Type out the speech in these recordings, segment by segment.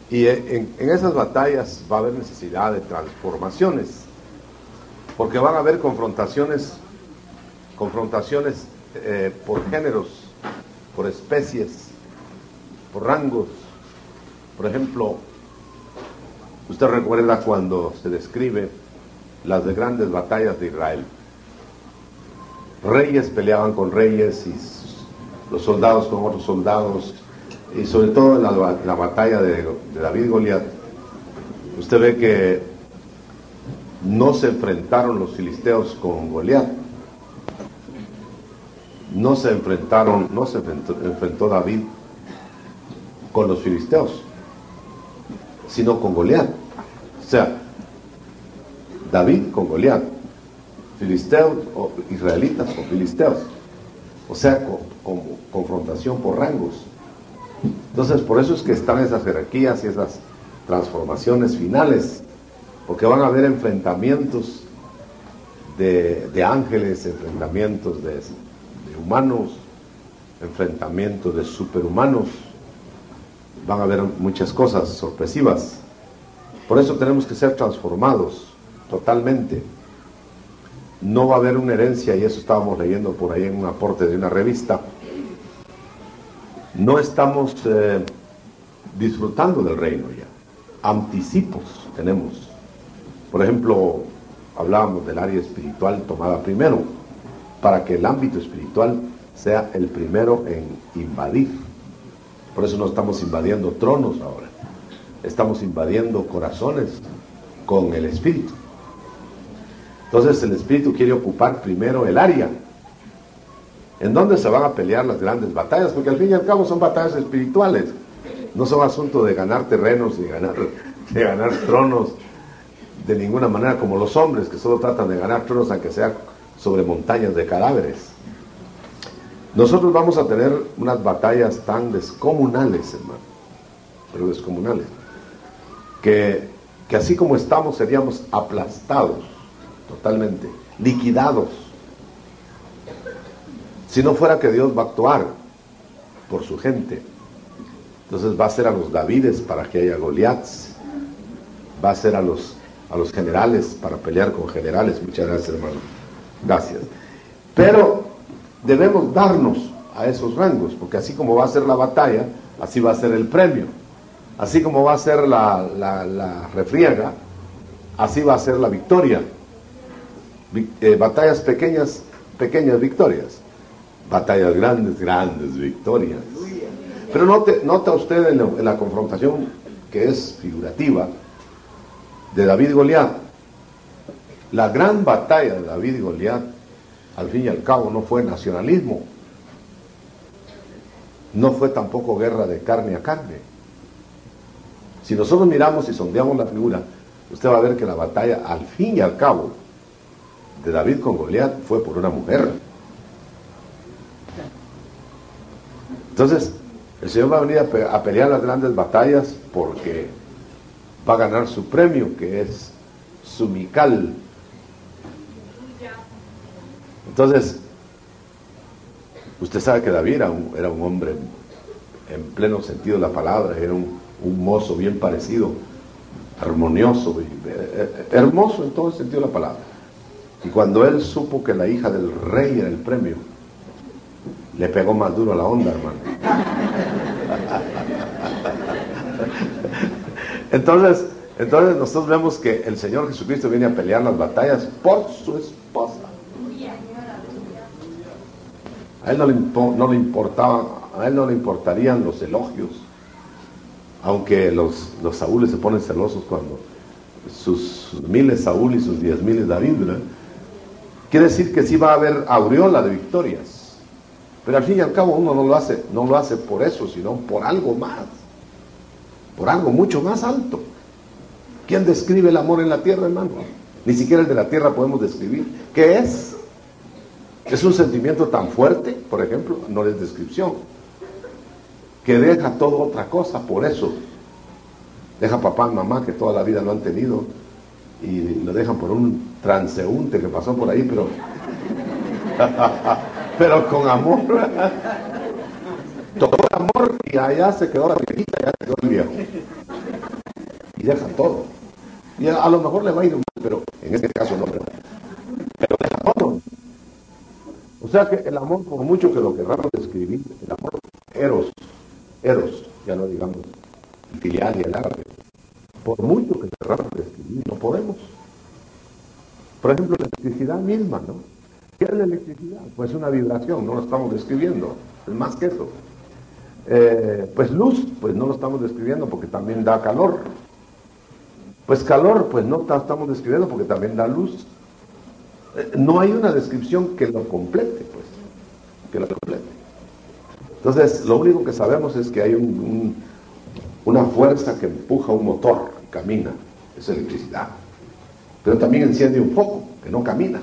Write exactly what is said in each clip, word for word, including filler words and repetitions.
Y en, en esas batallas va a haber necesidad de transformaciones, porque van a haber confrontaciones, confrontaciones eh, por géneros, por especies, por rangos. Por ejemplo, usted recuerda cuando se describe las de grandes batallas de Israel. Reyes peleaban con reyes y los soldados con otros soldados, y sobre todo en la, la batalla de, de David y Goliat, usted ve que no se enfrentaron los filisteos con Goliat, no se enfrentaron, no se enfrentó, enfrentó David con los filisteos, sino con Goliat. O sea, David con Goliat, filisteos o israelitas con filisteos, o sea, con, con confrontación por rangos. Entonces, por eso es que están esas jerarquías y esas transformaciones finales, porque van a haber enfrentamientos de, de ángeles, enfrentamientos de, de humanos, enfrentamientos de superhumanos. Van a haber muchas cosas sorpresivas. Por eso tenemos que ser transformados totalmente. No va a haber una herencia, y eso estábamos leyendo por ahí en un aporte de una revista. No estamos eh, disfrutando del reino ya. Anticipos tenemos. Por ejemplo, hablábamos del área espiritual tomada primero, para que el ámbito espiritual sea el primero en invadir. Por eso no estamos invadiendo tronos ahora, estamos invadiendo corazones con el Espíritu. Entonces el Espíritu quiere ocupar primero el área en donde se van a pelear las grandes batallas, porque al fin y al cabo son batallas espirituales, no son asunto de ganar terrenos, ni ganar, de ganar tronos, de ninguna manera como los hombres, que solo tratan de ganar tronos, aunque sea sobre montañas de cadáveres. Nosotros vamos a tener unas batallas tan descomunales, hermano, pero descomunales, que, que así como estamos seríamos aplastados totalmente, liquidados, si no fuera que Dios va a actuar por su gente. Entonces va a ser a los Davides para que haya Goliats, va a ser a los, a los generales para pelear con generales. Muchas gracias, hermano, gracias. Pero debemos darnos a esos rangos, porque así como va a ser la batalla, así va a ser el premio. Así como va a ser la, la, la refriega, así va a ser la victoria. Vi, eh, batallas pequeñas, pequeñas victorias. Batallas grandes, grandes victorias. Pero note, nota usted en la, en la confrontación, que es figurativa, de David y Goliat. La gran batalla de David y Goliat, al fin y al cabo, no fue nacionalismo, no fue tampoco guerra de carne a carne. Si nosotros miramos y sondeamos la figura, usted va a ver que la batalla, al fin y al cabo, de David con Goliat fue por una mujer. Entonces, el Señor va a venir a, pe a pelear las grandes batallas porque va a ganar su premio, que es su Mical. Entonces, usted sabe que David era un, era un hombre en pleno sentido de la palabra, era un, un mozo bien parecido, armonioso, y, eh, hermoso en todo el sentido de la palabra. Y cuando él supo que la hija del rey era el premio, le pegó más duro a la onda, hermano. Entonces, entonces nosotros vemos que el Señor Jesucristo viene a pelear las batallas por su esposa. A él no le, no le importaba, a él no le importarían los elogios, aunque los, los Saúles se ponen celosos cuando sus miles Saúl y sus diez miles David, ¿verdad? Quiere decir que sí va a haber aureola de victorias. Pero al fin y al cabo uno no lo hace, no lo hace por eso, sino por algo más, por algo mucho más alto. ¿Quién describe el amor en la tierra, hermano? Ni siquiera el de la tierra podemos describir. ¿Qué es? Es un sentimiento tan fuerte, por ejemplo, no es descripción, que deja toda otra cosa por eso. Deja papá y mamá que toda la vida lo han tenido y lo dejan por un transeúnte que pasó por ahí, pero pero con amor. Todo el amor, y allá se quedó la viejita, ya quedó el viejo. deja todo. Y a, a lo mejor le va a ir mal, pero en este caso no, pero, pero deja todo. O sea que el amor, por mucho que lo queramos describir, el amor eros, eros, ya no digamos filial y el árabe, por mucho que queramos describir, no podemos. Por ejemplo, la electricidad misma, ¿no? ¿Qué es la electricidad? Pues una vibración, no lo estamos describiendo, es más que eso. Eh, pues luz, pues no lo estamos describiendo porque también da calor. Pues calor, pues no estamos describiendo porque también da luz. Eh, no hay una descripción que lo complete, pues, que lo complete. Entonces, lo único que sabemos es que hay un, un, una fuerza que empuja un motor, que camina, es electricidad. Pero también enciende un foco, que no camina.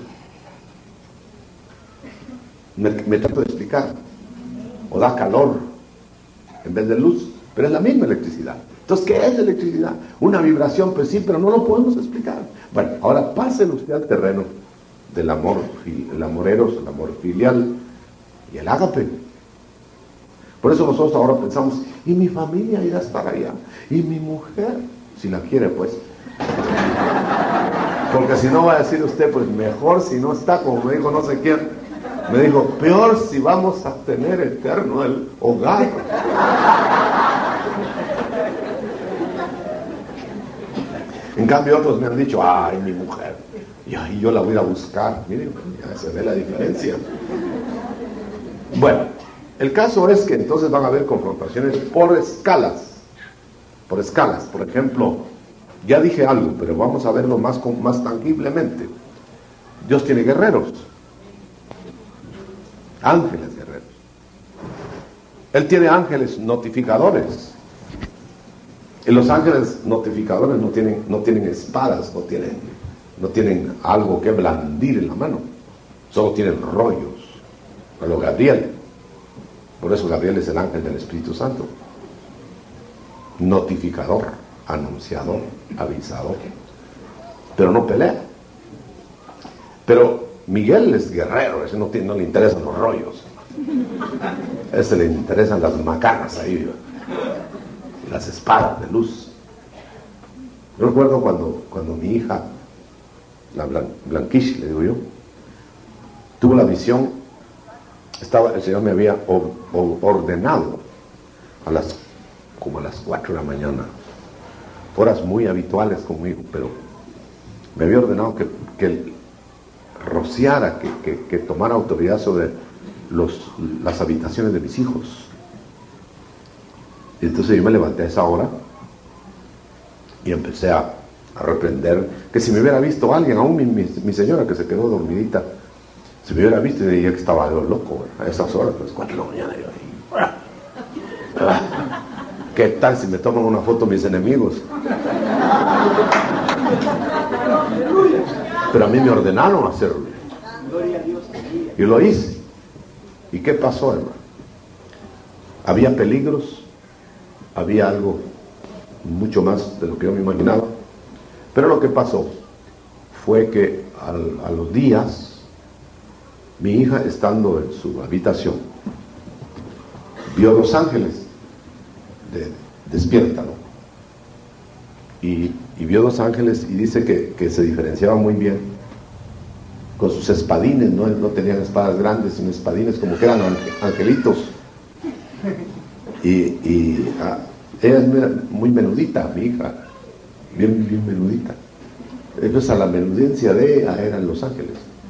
Me, me trato de explicar. O da calor en vez de luz, pero es la misma electricidad. Entonces, ¿qué es electricidad? Una vibración, pues sí, pero no lo podemos explicar. Bueno, ahora pásenlo usted al terreno del amor, el amor eros, el amor filial y el ágape. Por eso nosotros ahora pensamos, y mi familia irá a estar allá, y mi mujer, si la quiere, pues. Porque si no va a decir usted, pues mejor si no está, como me dijo no sé quién, me dijo, peor si vamos a tener eterno el hogar. En cambio otros me han dicho, ay, mi mujer, y ahí yo la voy a buscar. Miren, ya se ve la diferencia. Bueno, el caso es que entonces van a haber confrontaciones por escalas, por escalas. Por ejemplo, ya dije algo, pero vamos a verlo más, más tangiblemente. Dios tiene guerreros, ángeles guerreros. Él tiene ángeles notificadores. Y los ángeles notificadores no tienen, no tienen espadas, no tienen, no tienen algo que blandir en la mano, solo tienen rollos. A lo Gabriel. Por eso Gabriel es el ángel del Espíritu Santo. Notificador, anunciador, avisador. Pero no pelea. Pero Miguel es guerrero, ese no, tiene, no le interesan los rollos. A ese le interesan las macanas ahí, las espadas de luz. Yo recuerdo cuando, cuando mi hija, la Blan, Blanquish, le digo yo, tuvo la visión, estaba, el Señor me había or, or, ordenado a las, como a las cuatro de la mañana, horas muy habituales conmigo, pero me había ordenado que, que rociara, que, que, que tomara autoridad sobre los, las habitaciones de mis hijos. Y entonces yo me levanté a esa hora y empecé a, a reprender, que si me hubiera visto alguien, aún mi, mi, mi señora que se quedó dormidita, si me hubiera visto diría que estaba yo loco, ¿verdad? A esas horas, pues cuatro de la mañana yo ahí. Ah, ¿qué tal si me toman una foto mis enemigos? Pero a mí me ordenaron hacerlo. Y lo hice. ¿Y qué pasó, hermano? Había peligros, había algo mucho más de lo que yo me imaginaba, pero lo que pasó fue que al, a los días, mi hija, estando en su habitación, vio dos ángeles de, despierta, ¿no? y, y vio dos ángeles y dice que, que se diferenciaban muy bien con sus espadines, ¿no? No tenían espadas grandes, sino espadines como que eran angelitos. Y, y ah, ella es muy menudita, mi hija, bien, bien menudita. Entonces a la menudencia de ella eran los ángeles.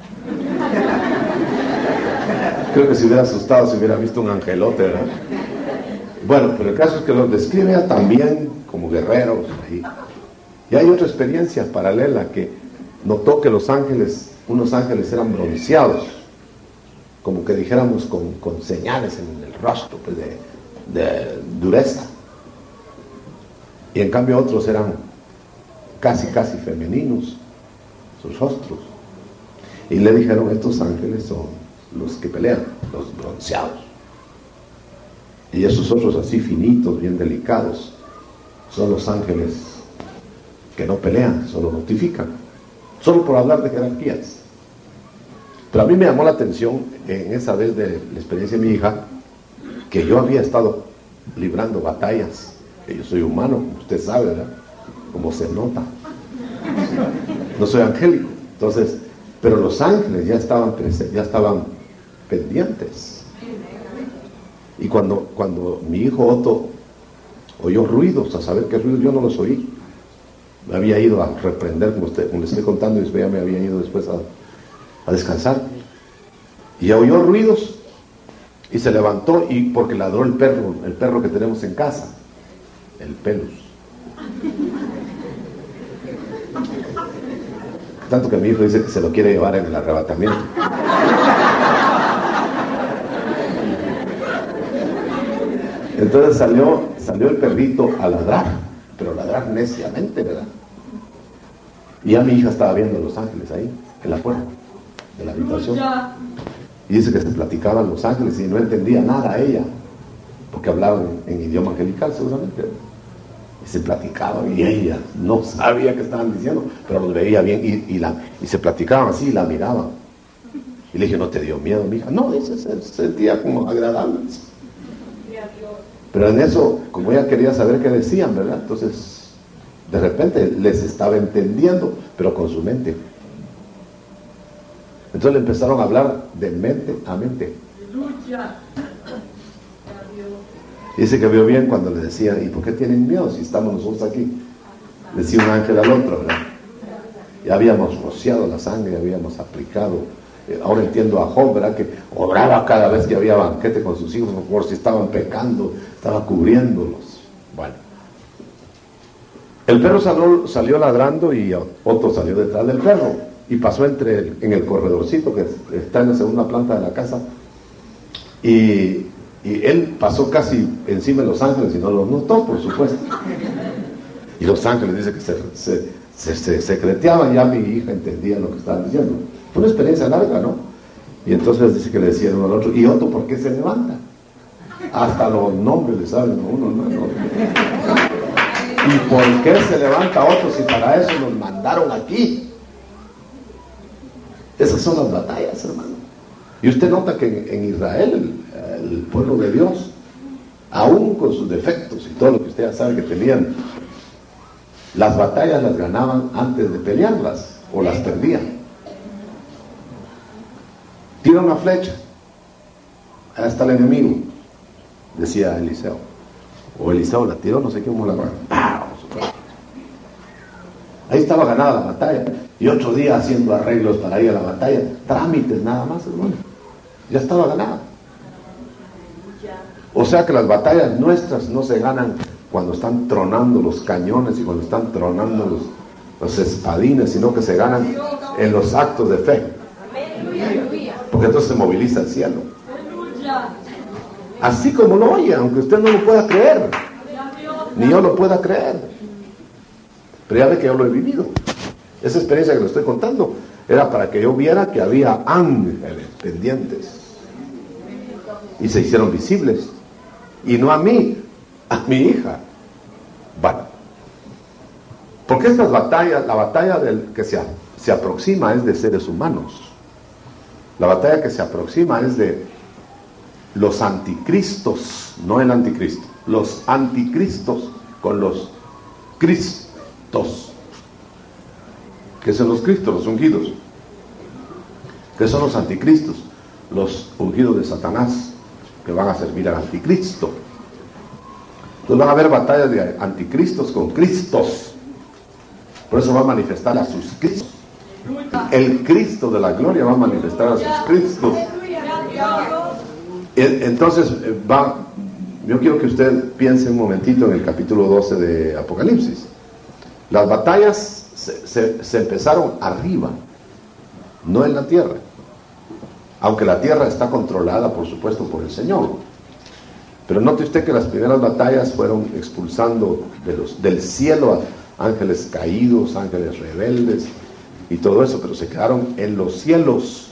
Creo que se hubiera asustado si hubiera visto un angelote, ¿verdad? Bueno, pero el caso es que los describe ella también como guerreros. Y, y hay otra experiencia paralela que notó que los ángeles, unos ángeles eran bronceados, como que dijéramos con, con señales en el rostro, pues de de dureza, y en cambio otros eran casi casi femeninos sus rostros, y le dijeron, estos ángeles son los que pelean, los bronceados, y esos otros así finitos, bien delicados, son los ángeles que no pelean, solo notifican, solo por hablar de jerarquías. Pero a mí me llamó la atención en esa vez de la experiencia de mi hija, que yo había estado librando batallas, que yo soy humano, usted sabe, ¿verdad? como se nota. No soy angélico. Entonces, pero los ángeles ya estaban, ya estaban pendientes. Y cuando, cuando mi hijo Otto oyó ruidos, a saber qué ruidos, yo no los oí. Me había ido a reprender, como, usted, como les estoy contando, y después ya me había ido después a, a descansar. Y ya oyó ruidos y se levantó, y porque ladró el perro, el perro que tenemos en casa, el Pelus. Tanto que mi hijo dice que se lo quiere llevar en el arrebatamiento. Entonces salió, salió el perrito a ladrar, pero ladrar neciamente, ¿verdad? Y ya mi hija estaba viendo a los ángeles ahí, en la puerta de la habitación. Y dice que se platicaban los ángeles y no entendía nada ella, porque hablaban en, en idioma angelical seguramente. Y se platicaban y ella no sabía qué estaban diciendo, pero los veía bien y, y, la, y se platicaban así y la miraban. Y le dije, ¿no te dio miedo, mi hija? No, dice, se, se sentía como agradable. Pero en eso, como ella quería saber qué decían, ¿verdad? Entonces, de repente les estaba entendiendo, pero con su mente. Entonces le empezaron a hablar de mente a mente. Dice que vio bien cuando le decía, ¿y por qué tienen miedo si estamos nosotros aquí? Decía un ángel al otro, ¿verdad? Y habíamos rociado la sangre, habíamos aplicado. Ahora entiendo a Job, ¿verdad? Que oraba cada vez que había banquete con sus hijos, por si estaban pecando, estaba cubriéndolos. Bueno. El perro salió, salió ladrando y Otto salió detrás del perro y pasó entre el, en el corredorcito que está en la segunda planta de la casa. Y, y él pasó casi encima de los ángeles y no los notó, por supuesto. Y los ángeles dice que se, se, se, se secreteaban, ya mi hija entendía lo que estaban diciendo. Fue una experiencia larga, ¿no? Y entonces dice que le decían uno al otro, ¿y Otto por qué se levanta? Hasta los nombres le saben a uno, ¿no? ¿Y por qué se levanta Otto si para eso nos mandaron aquí? Esas son las batallas, hermano. Y usted nota que en, en Israel, el, el pueblo de Dios, aún con sus defectos y todo lo que usted ya sabe que tenían, las batallas las ganaban antes de pelearlas, o las perdían. Tira una flecha, ahí está el enemigo, decía Eliseo. O Eliseo la tiró, no sé cómo la ¡pau! Ahí estaba ganada la batalla. Y otro día haciendo arreglos para ir a la batalla, trámites nada más, hermano. Ya estaba ganada. O sea que las batallas nuestras no se ganan cuando están tronando los cañones y cuando están tronando los, los espadines, sino que se ganan en los actos de fe. Porque entonces se moviliza el cielo. Así como lo oye, aunque usted no lo pueda creer, ni yo lo pueda creer, pero ya ve que yo lo he vivido. Esa experiencia que le estoy contando era para que yo viera que había ángeles pendientes y se hicieron visibles, y no a mí, a mi hija. Bueno, porque estas batallas, la batalla del que se, se aproxima es de seres humanos. La batalla que se aproxima es de los anticristos, no el anticristo, los anticristos con los cristos. ¿Qué son los cristos? Los ungidos. ¿Qué son los anticristos? Los ungidos de Satanás, que van a servir al anticristo. Entonces van a haber batallas de anticristos con cristos. Por eso va a manifestar a sus cristos. El Cristo de la gloria va a manifestar a sus cristos. Entonces va, yo quiero que usted piense un momentito en el capítulo doce de Apocalipsis. Las batallas se, se, se empezaron arriba, no en la tierra, aunque la tierra está controlada por supuesto por el Señor. Pero note usted que las primeras batallas fueron expulsando de los, del cielo a ángeles caídos, ángeles rebeldes y todo eso, pero se quedaron en los cielos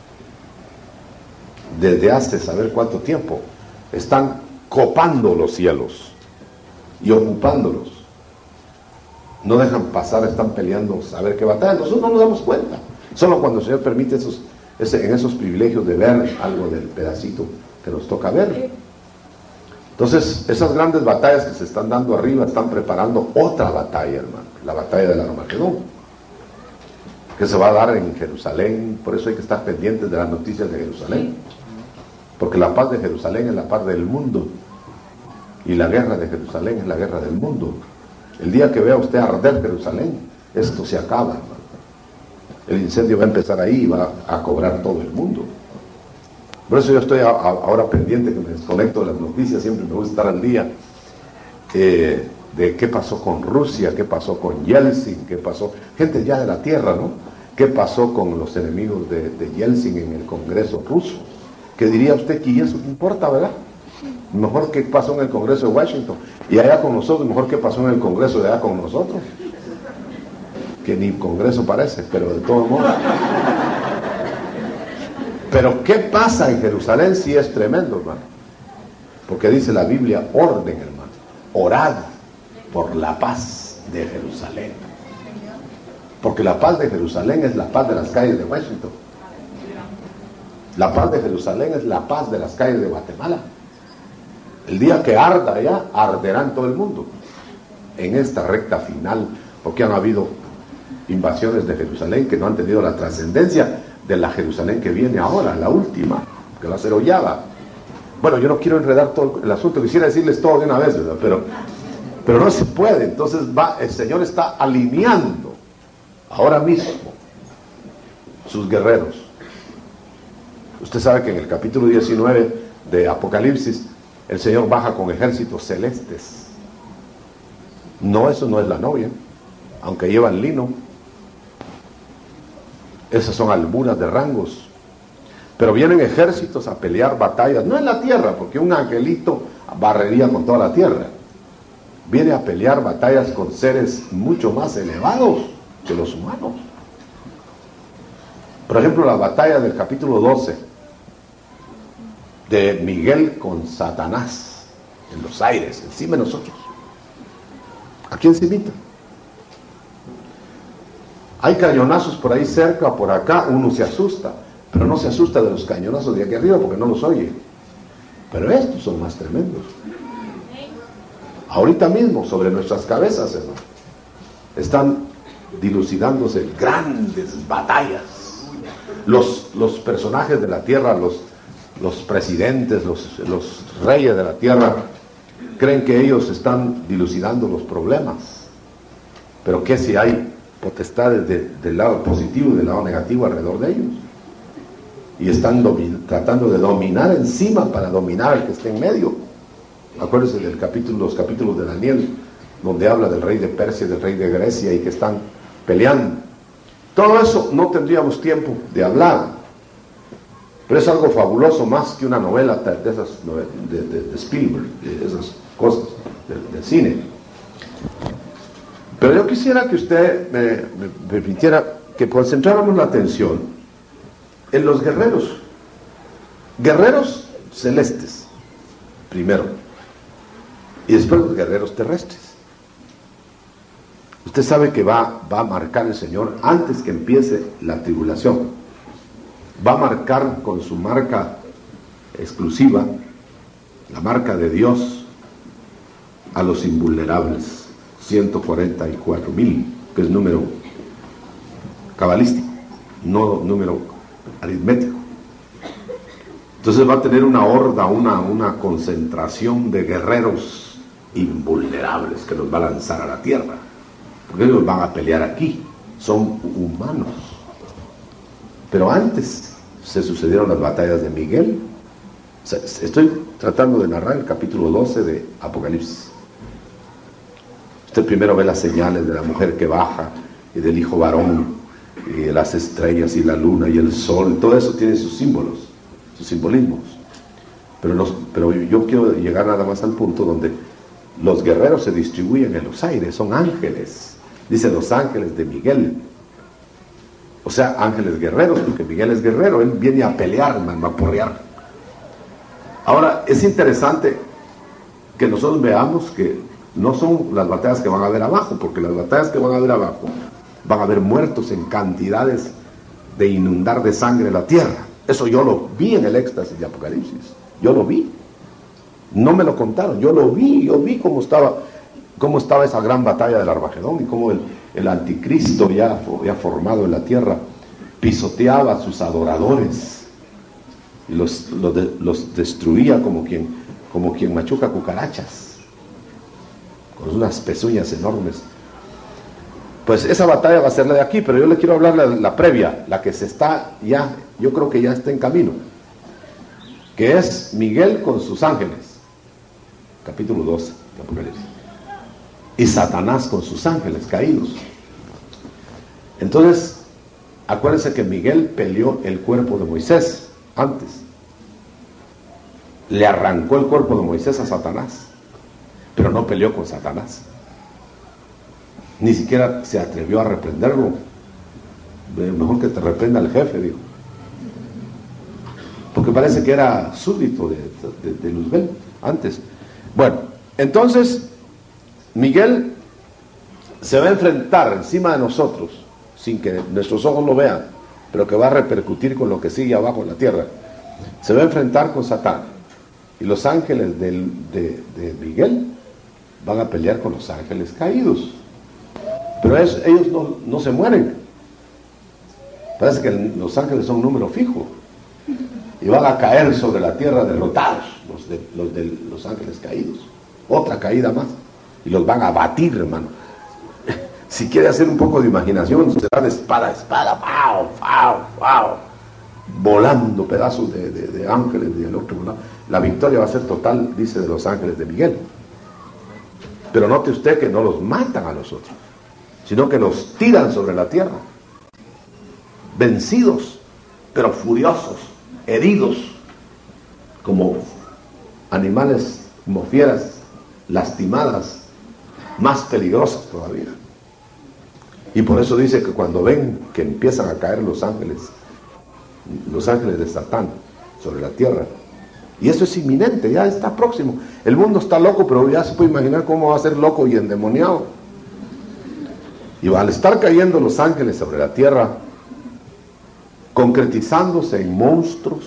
desde hace saber cuánto tiempo. Están copando los cielos y ocupándolos. No dejan pasar, están peleando, saber qué batalla. Nosotros no nos damos cuenta. Solo cuando el Señor permite esos, ese, en esos privilegios de ver algo del pedacito que nos toca ver. Entonces, esas grandes batallas que se están dando arriba están preparando otra batalla, hermano, la batalla del Armagedón, que se va a dar en Jerusalén. Por eso hay que estar pendientes de las noticias de Jerusalén, porque la paz de Jerusalén es la paz del mundo, y la guerra de Jerusalén es la guerra del mundo. El día que vea usted arder Jerusalén, esto se acaba, hermano. El incendio va a empezar ahí y va a cobrar todo el mundo. Por eso yo estoy a, a, ahora pendiente, que me desconecto de las noticias, siempre me gusta estar al día eh, de qué pasó con Rusia, qué pasó con Yeltsin, qué pasó, gente ya de la tierra, ¿no? ¿Qué pasó con los enemigos de, de Yeltsin en el Congreso ruso? ¿Qué diría usted que eso no importa, verdad? Mejor qué pasó en el Congreso de Washington, y allá con nosotros, mejor qué pasó en el Congreso de allá con nosotros, que ni Congreso parece, pero de todos modos. Pero ¿qué pasa en Jerusalén? Sí es tremendo, hermano, porque dice la Biblia, orden, hermano, orad por la paz de Jerusalén, porque la paz de Jerusalén es la paz de las calles de Washington, la paz de Jerusalén es la paz de las calles de Guatemala. El día que arda allá, arderá en todo el mundo, en esta recta final, porque han habido invasiones de Jerusalén que no han tenido la trascendencia de la Jerusalén que viene ahora, la última, que va a ser hollada. Bueno, yo no quiero enredar todo el asunto, quisiera decirles todo de una vez, ¿verdad? Pero, pero no se puede. Entonces va, el Señor está alineando ahora mismo sus guerreros. Usted sabe que en el capítulo diecinueve de Apocalipsis el Señor baja con ejércitos celestes. No, eso no es la novia, aunque llevan lino. Esas son almuras de rangos. Pero vienen ejércitos a pelear batallas, no en la tierra, porque un angelito barrería con toda la tierra. Viene a pelear batallas con seres mucho más elevados que los humanos. Por ejemplo, la batalla del capítulo doce de Miguel con Satanás en los aires, encima de nosotros. ¿A quién se invita? Hay cañonazos por ahí cerca, por acá, uno se asusta, pero no se asusta de los cañonazos de aquí arriba porque no los oye. Pero estos son más tremendos. Ahorita mismo, sobre nuestras cabezas, hermano, están dilucidándose grandes batallas. Los, los personajes de la tierra, los, los presidentes, los, los reyes de la tierra, creen que ellos están dilucidando los problemas. Pero ¿qué si hay potestades de, del lado positivo y del lado negativo alrededor de ellos? Y están domin, tratando de dominar encima para dominar al que esté en medio. Acuérdense del capítulo, los capítulos de Daniel, donde habla del rey de Persia y del rey de Grecia y que están peleando. Todo eso no tendríamos tiempo de hablar, pero es algo fabuloso, más que una novela de esas de, de, de Spielberg, de esas cosas del, del cine. Pero yo quisiera que usted me, me permitiera que concentráramos la atención en los guerreros, guerreros celestes primero, y después los guerreros terrestres. Usted sabe que va, va a marcar el Señor antes que empiece la tribulación. Va a marcar con su marca exclusiva, la marca de Dios, a los invulnerables, ciento cuarenta y cuatro mil, que es número cabalístico, no número aritmético. Entonces va a tener una horda, una, una concentración de guerreros invulnerables que los va a lanzar a la tierra. Porque ellos van a pelear aquí, son humanos. Pero antes se sucedieron las batallas de Miguel. O sea, estoy tratando de narrar el capítulo doce de Apocalipsis. Usted primero ve las señales de la mujer que baja y del hijo varón, y de las estrellas y la luna y el sol. Todo eso tiene sus símbolos, sus simbolismos. Pero, los, pero yo quiero llegar nada más al punto donde los guerreros se distribuyen en los aires, son ángeles. Dicen los ángeles de Miguel. O sea, ángeles guerreros, porque Miguel es guerrero, él viene a pelear, a porrear. Ahora, es interesante que nosotros veamos que no son las batallas que van a haber abajo, porque las batallas que van a haber abajo van a haber muertos en cantidades de inundar de sangre la tierra. Eso yo lo vi en el éxtasis de Apocalipsis, yo lo vi. No me lo contaron, yo lo vi, yo vi cómo estaba, cómo estaba esa gran batalla del Armagedón y cómo el, el anticristo ya, ya formado en la tierra pisoteaba a sus adoradores y los, los, de, los destruía como quien, como quien machuca cucarachas, con unas pezuñas enormes. Pues esa batalla va a ser la de aquí, pero yo le quiero hablar la, la previa, la que se está ya, yo creo que ya está en camino, que es Miguel con sus ángeles, capítulo doce de Apocalipsis, y Satanás con sus ángeles caídos. Entonces, acuérdense que Miguel peleó el cuerpo de Moisés antes, le arrancó el cuerpo de Moisés a Satanás, pero no peleó con Satanás, ni siquiera se atrevió a reprenderlo. Mejor que te reprenda el jefe, dijo, porque parece que era súbdito de, de, de Luzbel antes. Bueno, entonces Miguel se va a enfrentar encima de nosotros sin que nuestros ojos lo vean, pero que va a repercutir con lo que sigue abajo en la tierra. Se va a enfrentar con Satán, y los ángeles del, de, de Miguel van a pelear con los ángeles caídos, pero es, ellos no, no se mueren. Parece que los ángeles son un número fijo y van a caer sobre la tierra derrotados, los de los, de los ángeles caídos, otra caída más, y los van a batir, hermano. Si quiere hacer un poco de imaginación, será de espada a espada, ¡pau, pau, pau! Volando pedazos de, de, de ángeles del otro lado. La victoria va a ser total, dice, de los ángeles de Miguel. Pero note usted que no los matan a los otros, sino que los tiran sobre la tierra, vencidos, pero furiosos, heridos, como animales, como fieras lastimadas, más peligrosas todavía. Y por eso dice que cuando ven que empiezan a caer los ángeles, los ángeles de Satán sobre la tierra, y eso es inminente, ya está próximo. El mundo está loco, pero ya se puede imaginar cómo va a ser loco y endemoniado. Y al estar cayendo los ángeles sobre la tierra, concretizándose en monstruos,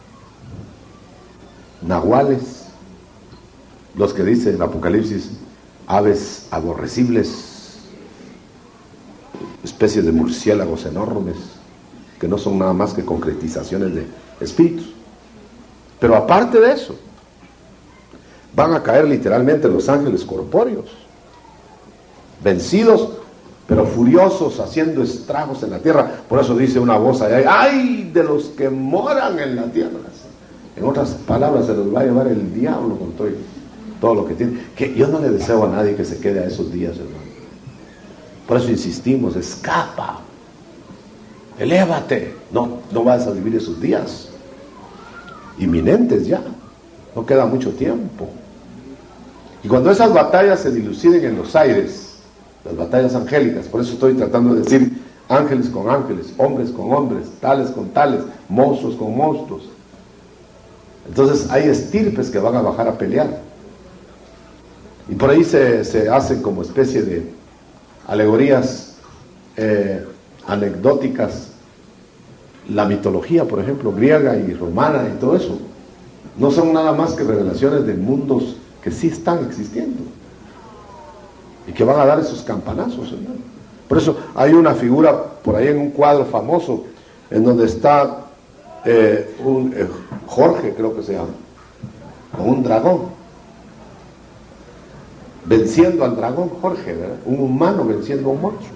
nahuales, los que dice el Apocalipsis, aves aborrecibles, especies de murciélagos enormes, que no son nada más que concretizaciones de espíritus. Pero aparte de eso, van a caer literalmente los ángeles corpóreos, vencidos, pero furiosos, haciendo estragos en la tierra. Por eso dice una voz allá, ¡ay de los que moran en la tierra! En otras palabras, se los va a llevar el diablo con todo, todo lo que tiene. Que yo no le deseo a nadie que se quede a esos días, hermano. Por eso insistimos, escapa, elévate. No, no vas a vivir esos días inminentes ya, no queda mucho tiempo. Y cuando esas batallas se diluciden en los aires, las batallas angélicas, por eso estoy tratando de decir ángeles con ángeles, hombres con hombres, tales con tales, monstruos con monstruos. Entonces hay estirpes que van a bajar a pelear, y por ahí se, se hacen como especie de alegorías eh, anecdóticas. La mitología, por ejemplo, griega y romana y todo eso, no son nada más que revelaciones de mundos que sí están existiendo y que van a dar esos campanazos, hermano. Por eso hay una figura por ahí en un cuadro famoso en donde está eh, un eh, Jorge, creo que se llama, con un dragón, venciendo al dragón. Jorge, ¿verdad? Un humano venciendo a un monstruo.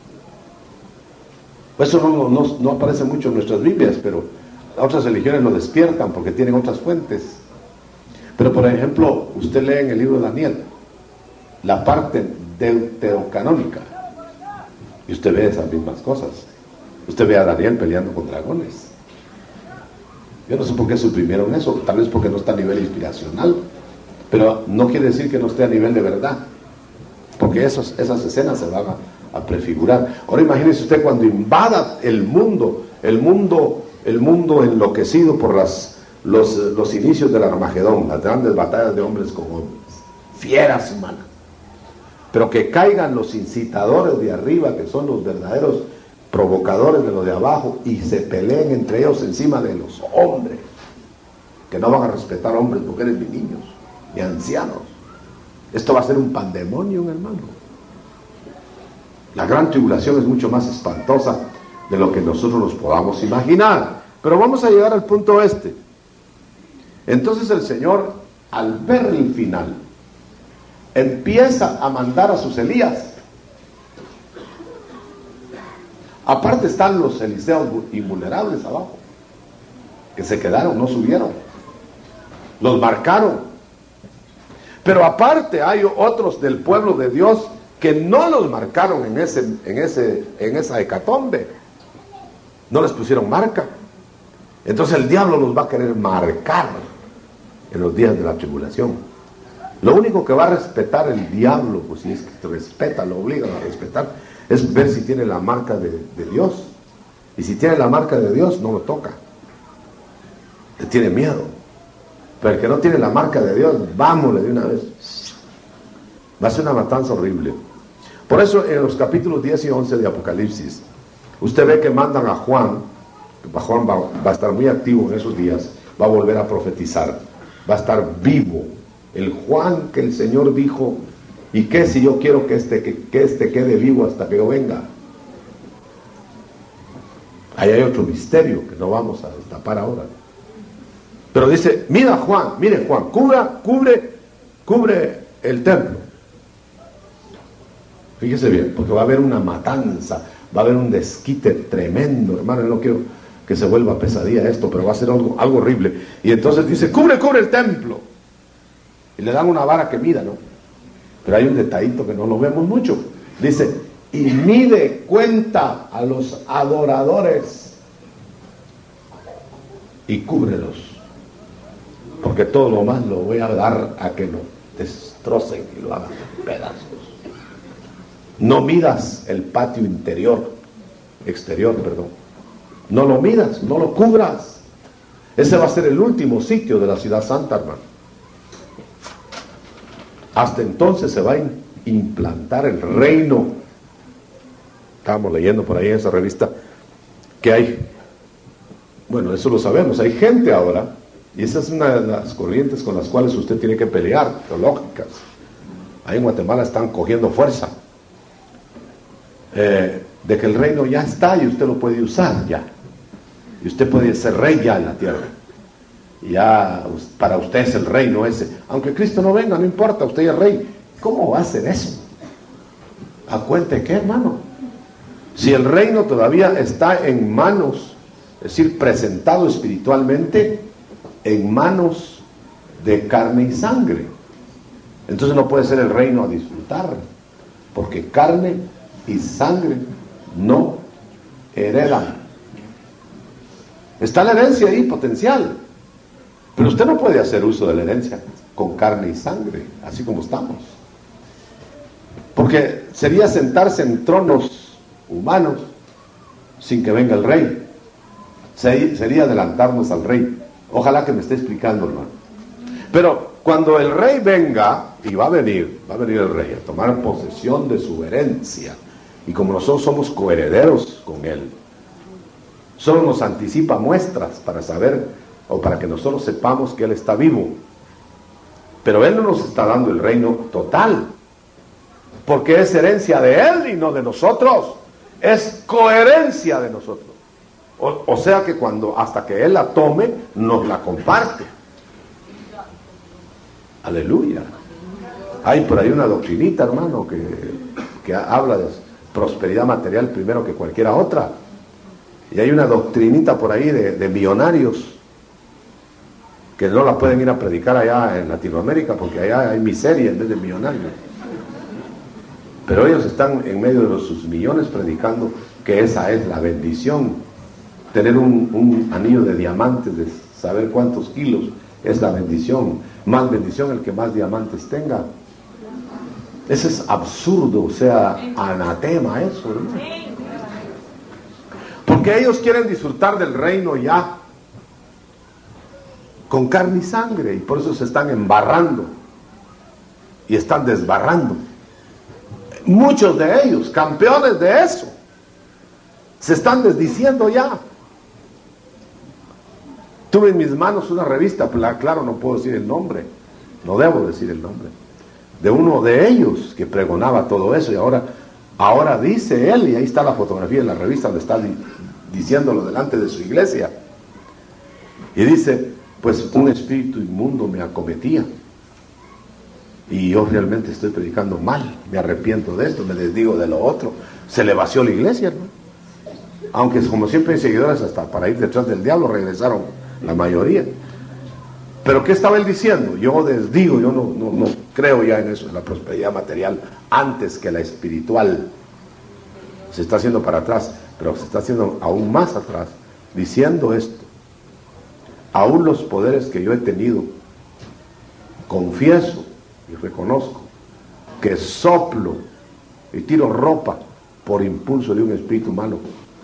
Eso no, no, no aparece mucho en nuestras Biblias, pero otras religiones lo despiertan porque tienen otras fuentes. Pero por ejemplo, usted lee en el libro de Daniel la parte deuterocanónica y usted ve esas mismas cosas. Usted ve a Daniel peleando con dragones. Yo no sé por qué suprimieron eso, tal vez porque no está a nivel inspiracional, pero no quiere decir que no esté a nivel de verdad, porque esos, esas escenas se van a a prefigurar. Ahora imagínese usted cuando invada el mundo, el mundo, el mundo enloquecido por las, los, los inicios del Armagedón, las grandes batallas de hombres con hombres, fieras, hermano, pero que caigan los incitadores de arriba, que son los verdaderos provocadores de los de abajo, y se peleen entre ellos encima de los hombres, que no van a respetar hombres, mujeres ni niños. y ancianos. Esto va a ser un pandemonio, hermano. La gran tribulación es mucho más espantosa de lo que nosotros nos podamos imaginar. Pero vamos a llegar al punto este. Entonces el Señor, al ver el final, empieza a mandar a sus Elías. Aparte están los Eliseos invulnerables abajo, que se quedaron, no subieron. Los marcaron. Pero aparte hay otros del pueblo de Dios que no los marcaron en ese, en ese, en esa hecatombe. No les pusieron marca. Entonces el diablo los va a querer marcar en los días de la tribulación. Lo único que va a respetar el diablo, pues si es que te respeta, lo obligan a respetar, es ver si tiene la marca de, de Dios. Y si tiene la marca de Dios, no lo toca. Le tiene miedo. Pero el que no tiene la marca de Dios, vámonos de una vez. Va a ser una matanza horrible. Por eso en los capítulos diez y once de Apocalipsis, usted ve que mandan a Juan. Juan va, va a estar muy activo en esos días, va a volver a profetizar, va a estar vivo. El Juan que el Señor dijo, ¿y qué si yo quiero que este, que, que este quede vivo hasta que yo venga? Ahí hay otro misterio que no vamos a destapar ahora. Pero dice, mira Juan, mire Juan, cubra, cubre, cubre el templo. Fíjese bien, porque va a haber una matanza, va a haber un desquite tremendo, hermano. Yo no quiero que se vuelva pesadilla esto, pero va a ser algo, algo horrible. Y entonces dice, cubre, cubre el templo. Y le dan una vara que mida, ¿no? Pero hay un detallito que no lo vemos mucho. Dice, y mide cuenta a los adoradores y cúbrelos, porque todo lo más lo voy a dar a que lo destrocen y lo hagan pedazos. No midas el patio interior, exterior, perdón. No lo midas, no lo cubras. Ese va a ser el último sitio de la ciudad santa, hermano. Hasta entonces se va a implantar el reino. Estábamos leyendo por ahí en esa revista que hay, bueno, eso lo sabemos, hay gente ahora, y esa es una de las corrientes con las cuales usted tiene que pelear, teológicas. Ahí en Guatemala están cogiendo fuerza. Eh, de que el reino ya está y usted lo puede usar ya. Y usted puede ser rey ya en la tierra. Y ya para usted es el reino ese. Aunque Cristo no venga, no importa, usted es rey. ¿Cómo va a ser eso? ¿A cuenta de qué, hermano? Si el reino todavía está en manos, es decir, presentado espiritualmente en manos de carne y sangre, entonces no puede ser el reino a disfrutar, porque carne y sangre no heredan. Está la herencia ahí, potencial, pero usted no puede hacer uso de la herencia con carne y sangre, así como estamos, porque sería sentarse en tronos humanos sin que venga el rey. Sería adelantarnos al rey. Ojalá que me esté explicando, hermano. Pero cuando el rey venga, y va a venir, va a venir el rey a tomar posesión de su herencia, y como nosotros somos coherederos con él, solo nos anticipa muestras para saber, o para que nosotros sepamos que él está vivo. Pero él no nos está dando el reino total, porque es herencia de él y no de nosotros. Es coherencia de nosotros. O, o sea que cuando, hasta que él la tome, nos la comparte. Aleluya. Hay por ahí una doctrinita, hermano, que, que habla de prosperidad material primero que cualquiera otra. Y hay una doctrinita por ahí de, de millonarios que no la pueden ir a predicar allá en Latinoamérica, porque allá hay miseria en vez de millonarios. Pero ellos están en medio de los, sus millones predicando que esa es la bendición. Tener un, un anillo de diamantes, de saber cuántos kilos, es la bendición. Más bendición el que más diamantes tenga. Eso es absurdo, o sea, anatema eso, ¿no? Porque ellos quieren disfrutar del reino ya con carne y sangre, y por eso se están embarrando y están desbarrando. Muchos de ellos, campeones de eso, se están desdiciendo ya. Tuve en mis manos una revista, claro, no puedo decir el nombre, no debo decir el nombre, de uno de ellos que pregonaba todo eso, y ahora, ahora dice él, y ahí está la fotografía en la revista donde está di- diciéndolo delante de su iglesia, y dice, pues un espíritu inmundo me acometía, y yo realmente estoy predicando mal, me arrepiento de esto, me desdigo de lo otro. Se le vació la iglesia, hermano. Aunque como siempre hay seguidores hasta para ir detrás del diablo, regresaron la mayoría. Pero ¿qué estaba él diciendo? Yo desdigo, yo no, no, no creo ya en eso, en la prosperidad material, antes que la espiritual. Se está haciendo para atrás, pero se está haciendo aún más atrás, diciendo esto. Aún los poderes que yo he tenido, confieso y reconozco que soplo y tiro ropa por impulso de un espíritu malo.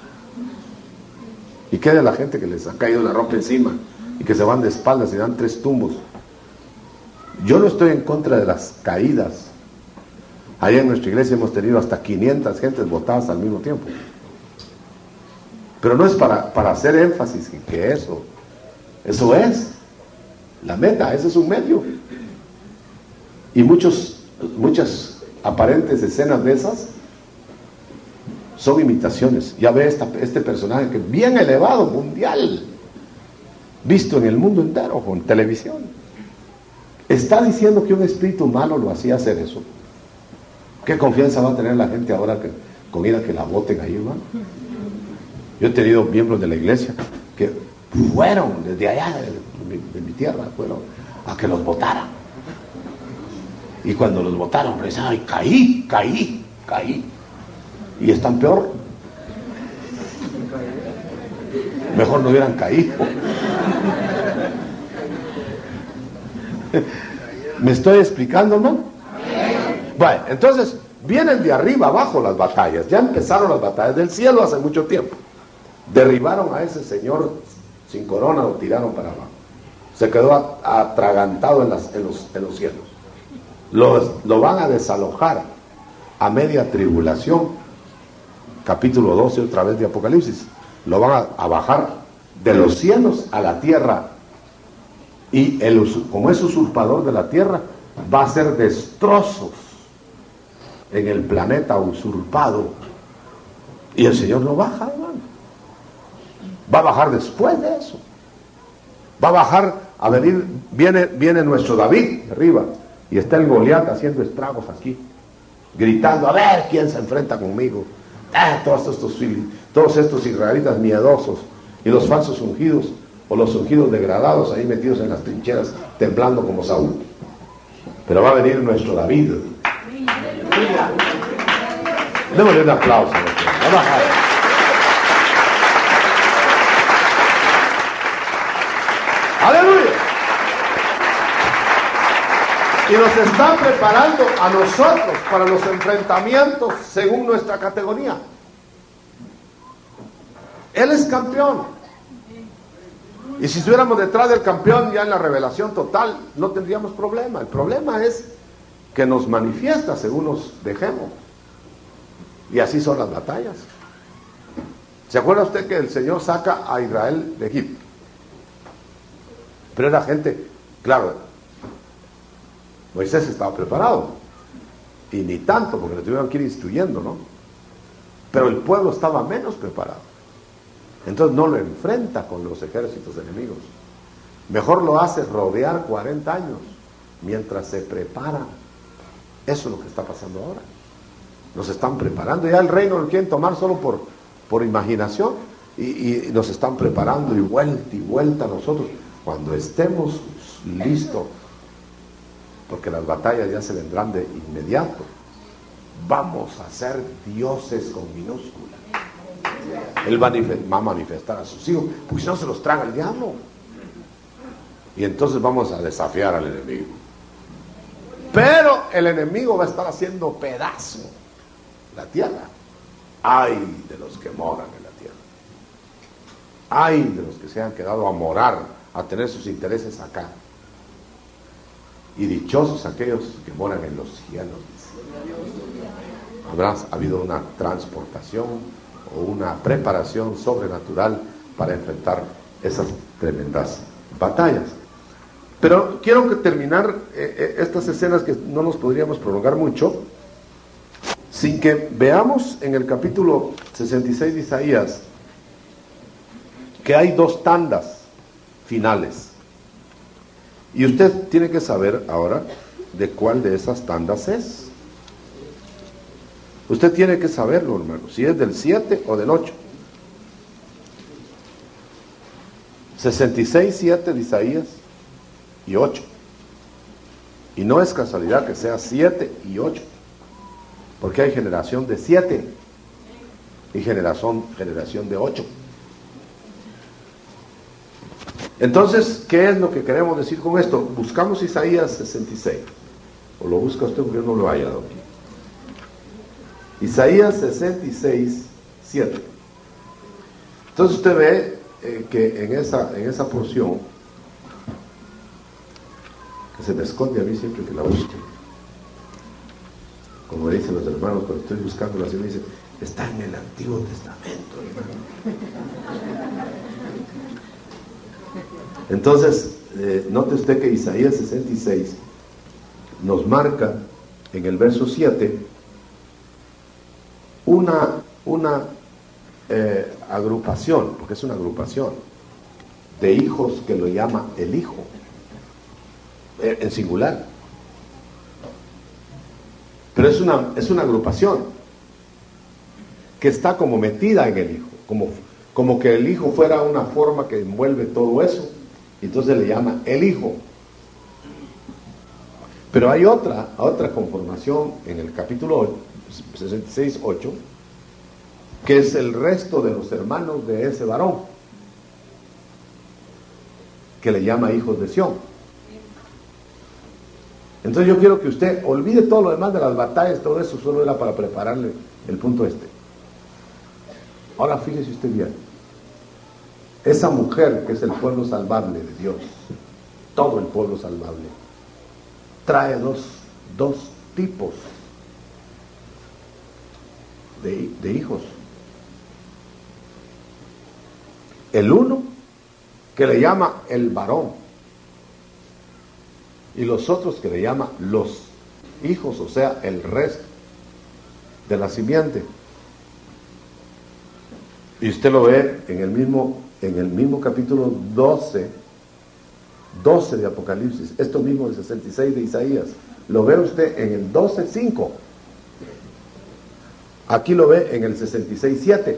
¿Y qué de la gente que les ha caído la ropa encima y que se van de espaldas y dan tres tumbos? Yo no estoy en contra de las caídas. Allá en nuestra iglesia hemos tenido hasta quinientas gentes botadas al mismo tiempo. Pero no es para, para hacer énfasis en que eso, eso es la meta, ese es un medio. Y muchos, muchas aparentes escenas de esas son imitaciones. Ya ve esta, este personaje que es bien elevado, mundial, visto en el mundo entero, con televisión. Está diciendo que un espíritu malo lo hacía hacer eso. ¿Qué confianza va a tener la gente ahora que, con ir a que la voten ahí, hermano? Yo he tenido miembros de la iglesia que fueron desde allá de, de, mi, de mi tierra, fueron a que los votaran. Y cuando los votaron, pensaban, ay, caí, caí, caí. Y están peor. Mejor no hubieran caído. ¿Me estoy explicando, no? Bueno, entonces, vienen de arriba abajo las batallas. Ya empezaron las batallas del cielo hace mucho tiempo. Derribaron a ese señor sin corona, lo tiraron para abajo. Se quedó atragantado en, las, en, los, en los cielos. Los, lo van a desalojar a media tribulación, capítulo doce otra vez de Apocalipsis. Lo van a, a bajar de los cielos a la tierra, y el, como es usurpador de la tierra, va a hacer destrozos en el planeta usurpado, y el Señor no baja, hermano. Va a bajar después de eso, va a bajar a venir, viene, viene nuestro David arriba, y está el Goliat haciendo estragos aquí, gritando, a ver quién se enfrenta conmigo. Ah, todos estos, todos estos israelitas miedosos, y los falsos ungidos, o los ungidos degradados ahí metidos en las trincheras, temblando como Saúl. Pero va a venir nuestro David. Démosle un aplauso. Va a bajar. ¡Aleluya! Y nos está preparando a nosotros para los enfrentamientos según nuestra categoría. Él es campeón. Y si estuviéramos detrás del campeón ya en la revelación total, no tendríamos problema. El problema es que nos manifiesta según nos dejemos. Y así son las batallas. ¿Se acuerda usted que el Señor saca a Israel de Egipto? Pero era gente, claro, Moisés estaba preparado, y ni tanto, porque le tuvieron que ir instruyendo, ¿no? Pero el pueblo estaba menos preparado. Entonces no lo enfrenta con los ejércitos enemigos. Mejor lo hace rodear cuarenta años mientras se prepara. Eso es lo que está pasando ahora. Nos están preparando. Ya el reino lo quieren tomar solo por, por imaginación, y, y nos están preparando y vuelta y vuelta a nosotros. Cuando estemos listos, porque las batallas ya se vendrán de inmediato, vamos a ser dioses con minúscula. Él va a manifestar a sus hijos, porque si no se los traga el diablo. Y entonces vamos a desafiar al enemigo. Pero el enemigo va a estar haciendo pedazo la tierra. Ay de los que moran en la tierra. Ay de los que se han quedado a morar, a tener sus intereses acá. Y dichosos aquellos que moran en los cielos. Habrá habido una transportación o una preparación sobrenatural para enfrentar esas tremendas batallas. Pero quiero que terminar eh, estas escenas que no nos podríamos prolongar mucho, sin que veamos en el capítulo sesenta y seis de Isaías que hay dos tandas finales. Y usted tiene que saber ahora de cuál de esas tandas es. Usted tiene que saberlo, hermano, si es del siete o del ocho. sesenta y seis, siete de Isaías y ocho. Y no es casualidad que sea siete y ocho, porque hay generación de siete y generación, generación de ocho. Entonces, ¿qué es lo que queremos decir con esto? Buscamos Isaías sesenta y seis, o lo busca usted porque yo no lo he hallado aquí. Isaías sesenta y seis, siete. Entonces usted ve eh, que en esa, en esa porción, que se me esconde a mí siempre que la busco, como dicen los hermanos cuando estoy buscando la Biblia, dicen, está en el Antiguo Testamento, hermano. Entonces, eh, note usted que Isaías sesenta y seis nos marca en el verso siete una, una eh, agrupación, porque es una agrupación de hijos que lo llama el Hijo, eh, en singular. Pero es una, es una agrupación que está como metida en el Hijo, como, como que el Hijo fuera una forma que envuelve todo eso. Entonces le llama el Hijo. Pero hay otra, otra conformación en el capítulo sesenta y seis, ocho, que es el resto de los hermanos de ese varón, que le llama hijos de Sión. Entonces yo quiero que usted olvide todo lo demás de las batallas, todo eso solo era para prepararle el punto este. Ahora fíjese usted bien. Esa mujer que es el pueblo salvable de Dios, todo el pueblo salvable, trae dos, dos tipos de, de hijos. El uno, que le llama el varón, y los otros que le llama los hijos, o sea, el resto de la simiente. Y usted lo ve en el mismo, en el mismo capítulo doce, doce de Apocalipsis, esto mismo de sesenta y seis de Isaías, lo ve usted en el doce, cinco. Aquí lo ve en el sesenta y seis, siete.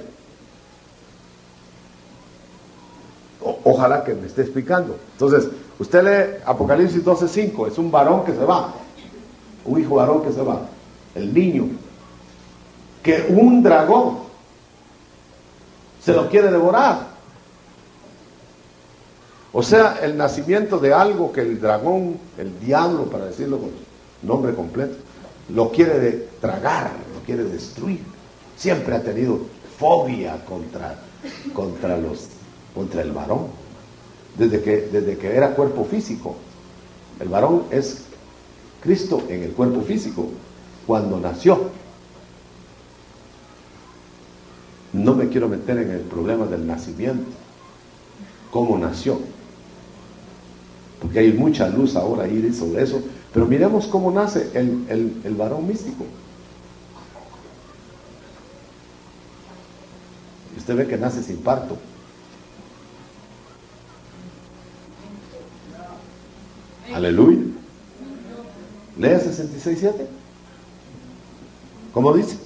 O, ojalá que me esté explicando. Entonces, usted lee Apocalipsis doce, cinco, es un varón que se va, un hijo varón que se va, el niño, que un dragón se lo quiere devorar. O sea, el nacimiento de algo que el dragón, el diablo, para decirlo con su nombre completo, lo quiere de tragar, lo quiere destruir. Siempre ha tenido fobia contra, contra, los, contra el varón, desde que, desde que era cuerpo físico. El varón es Cristo en el cuerpo físico, cuando nació. No me quiero meter en el problema del nacimiento, cómo nació, porque hay mucha luz ahora ahí sobre eso, pero miremos cómo nace el, el, el varón místico. Y usted ve que nace sin parto. Aleluya. Lea sesenta y seis, siete. ¿Cómo dice?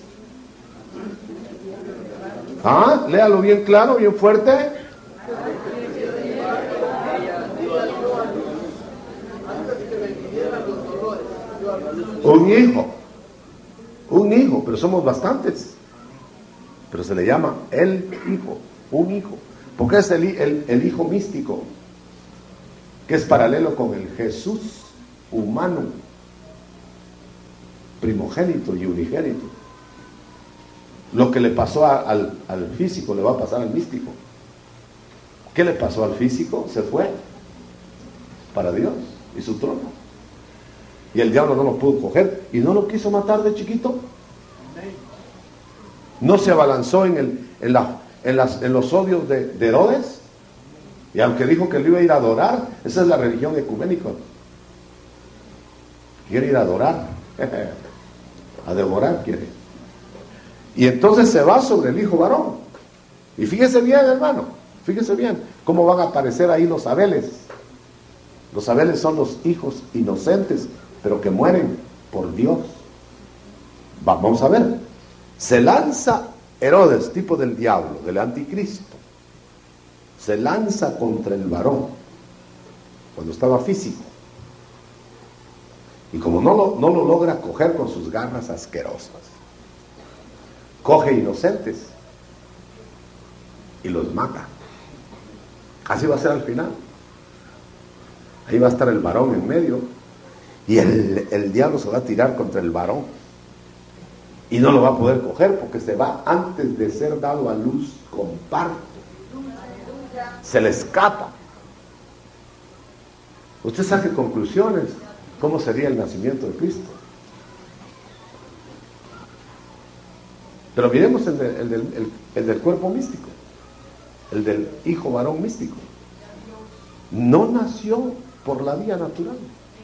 Ah, léalo bien claro, bien fuerte. Un hijo, un hijo, pero somos bastantes. Pero se le llama el hijo, un hijo, porque es el, el, el hijo místico, que es paralelo con el Jesús humano, primogénito y unigénito. Lo que le pasó a, al, al físico le va a pasar al místico. ¿Qué le pasó al físico? Se fue para Dios y su trono. Y el diablo no lo pudo coger y no lo quiso matar de chiquito. No se abalanzó en, el, en, la, en, las, en los odios de, de Herodes. Y aunque dijo que lo iba a ir a adorar, esa es la religión ecuménica. Quiere ir a adorar, a devorar quiere. Y entonces se va sobre el hijo varón. Y fíjese bien, hermano, fíjese bien cómo van a aparecer ahí los Abeles. Los Abeles son los hijos inocentes, pero que mueren por Dios. Vamos a ver. Se lanza Herodes, tipo del diablo, del anticristo. Se lanza contra el varón cuando estaba físico. Y como no lo, no lo logra coger con sus garras asquerosas, coge inocentes y los mata. Así va a ser al final. Ahí va a estar el varón en medio y el, el diablo se va a tirar contra el varón y no lo va a poder coger porque se va antes de ser dado a luz con parto. Se le escapa. Usted saque conclusiones. ¿Cómo sería el nacimiento de Cristo? Pero miremos el, de, el, del, el, el del cuerpo místico, el del hijo varón místico. No nació por la vía natural.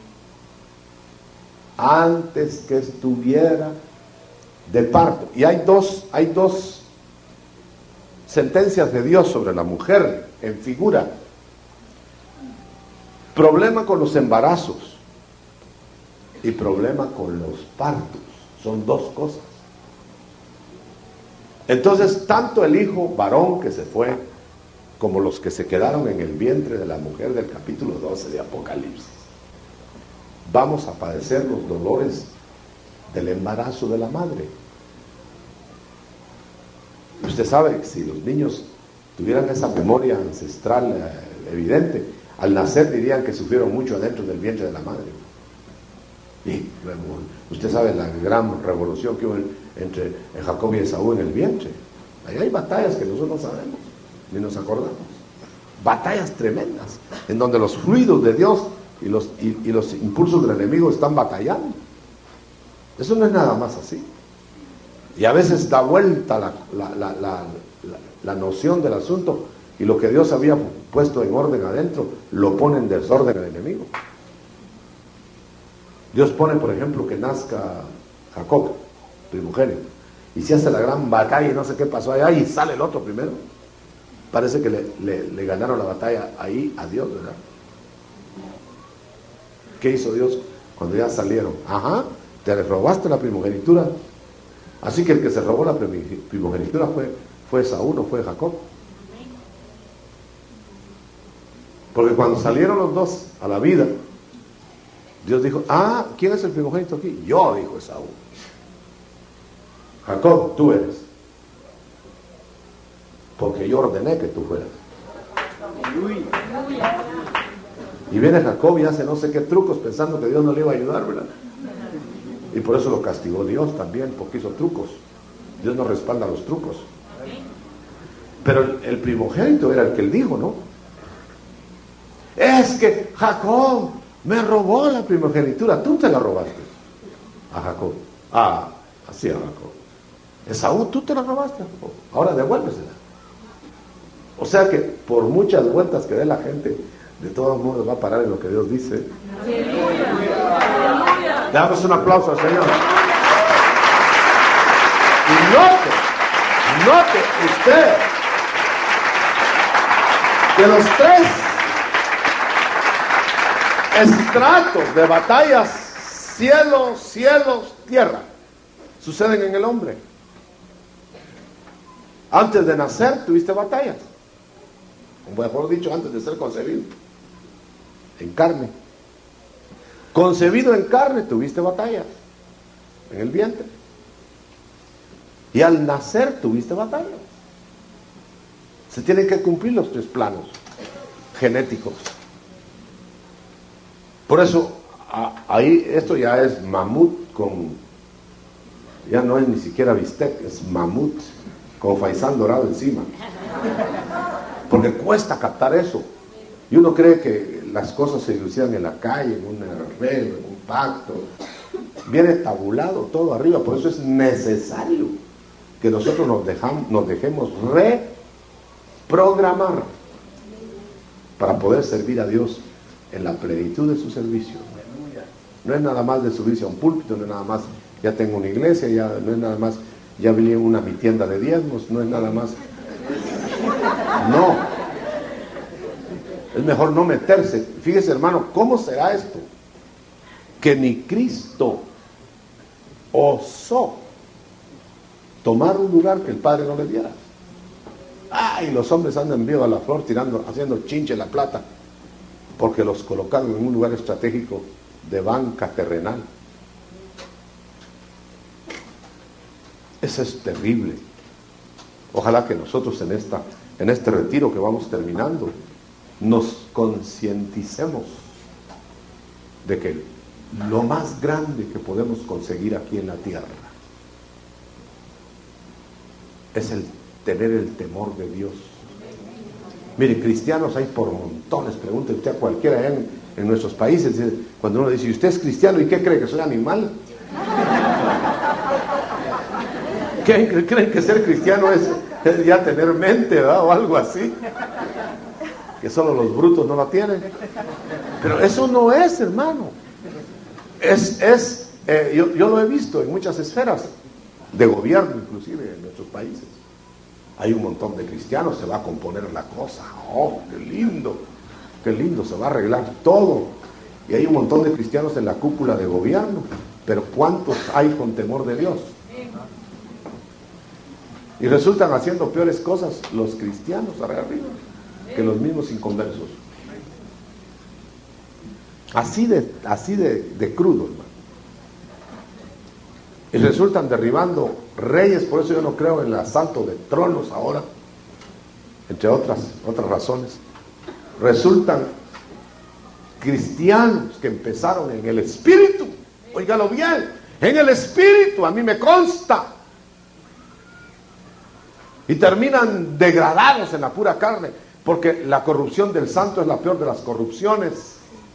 Antes que estuviera de parto. Y hay dos, hay dos sentencias de Dios sobre la mujer en figura. Problema con los embarazos y problema con los partos. Son dos cosas. Entonces, tanto el hijo varón que se fue, como los que se quedaron en el vientre de la mujer del capítulo doce de Apocalipsis, vamos a padecer los dolores del embarazo de la madre. Usted sabe que si los niños tuvieran esa memoria ancestral eh, evidente, al nacer dirían que sufrieron mucho adentro del vientre de la madre. Y usted sabe la gran revolución que hubo entre Jacob y Esaú en el vientre. Ahí hay batallas que nosotros no sabemos, ni nos acordamos. Batallas tremendas, en donde los fluidos de Dios y los, y, y los impulsos del enemigo están batallando. Eso no es nada más así. Y a veces da vuelta la, la, la, la, la, la noción del asunto, y lo que Dios había puesto en orden adentro, lo pone en desorden el enemigo. Dios pone, por ejemplo, que nazca Jacob, primogénito, y se hace la gran batalla y no sé qué pasó allá, y sale el otro primero. Parece que le, le, le ganaron la batalla ahí a Dios, ¿verdad? ¿Qué hizo Dios cuando ya salieron? Ajá, te robaste la primogenitura. Así que el que se robó la primogenitura fue, fue Esaú, no fue Jacob. Porque cuando salieron los dos a la vida, Dios dijo, ah, ¿quién es el primogénito aquí? Yo, dijo Esaú. Jacob, tú eres. Porque yo ordené que tú fueras. Y viene Jacob y hace no sé qué trucos pensando que Dios no le iba a ayudar, ¿verdad? Y por eso lo castigó Dios también, porque hizo trucos. Dios no respalda los trucos. Pero el, el primogénito era el que él dijo, ¿no? Es que Jacob me robó la primogenitura. Tú te la robaste a Jacob. Ah, así a Jacob. Esaú, tú te la robaste a Jacob. Ahora devuélvesela. O sea que por muchas vueltas que dé la gente, de todos modos va a parar en lo que Dios dice. Le damos un aplauso al Señor. Y note, note usted que los tres estratos de batallas, cielo, cielos, tierra, suceden en el hombre. Antes de nacer tuviste batallas, o mejor dicho, antes de ser concebido en carne. Concebido en carne tuviste batallas en el vientre, y al nacer tuviste batallas. Se tienen que cumplir los tres planos genéticos. Por eso a, ahí esto ya es mamut con, ya no es ni siquiera bistec, es mamut con faisán dorado encima, porque cuesta captar eso. Y uno cree que las cosas se dilucidan en la calle, en un arreglo, en un pacto. Viene tabulado todo arriba. Por eso es necesario que nosotros nos, dejamos, nos dejemos reprogramar. para poder servir a Dios en la plenitud de su servicio. No es nada más de subirse a un púlpito, no es nada más, ya tengo una iglesia, ya no es nada más, ya vi una mi tienda de diezmos, no es nada más. No. Es mejor no meterse. Fíjese, hermano, ¿cómo será esto? Que ni Cristo osó tomar un lugar que el Padre no le diera. Ay, los hombres andan vivo a la flor, tirando, haciendo chinche la plata, porque los colocaron en un lugar estratégico de banca terrenal. Eso es terrible. Ojalá que nosotros en esta, en este retiro que vamos terminando, nos concienticemos de que lo más grande que podemos conseguir aquí en la tierra es el tener el temor de Dios. Mire, cristianos hay por montones. Pregúntele usted a cualquiera en, en nuestros países, cuando uno dice, ¿usted es cristiano y qué cree, que soy animal? ¿Qué creen que ser cristiano es, es ya tener mente, ¿verdad? O algo así, que solo los brutos no la tienen? Pero eso no es, hermano. Es, es eh, yo, yo lo he visto en muchas esferas de gobierno, inclusive en nuestros países. Hay un montón de cristianos, se va a componer la cosa. ¡Oh, qué lindo! ¡Qué lindo! Se va a arreglar todo. Y hay un montón de cristianos en la cúpula de gobierno. Pero ¿cuántos hay con temor de Dios? Y resultan haciendo peores cosas los cristianos arriba que los mismos inconversos. Así de, así de, de crudo, hermano. Y resultan derribando reyes. Por eso yo no creo en el asalto de tronos ahora, entre otras, otras razones. Resultan cristianos que empezaron en el espíritu. Óigalo bien, en el espíritu, a mí me consta. Y terminan degradados en la pura carne, porque la corrupción del santo es la peor de las corrupciones.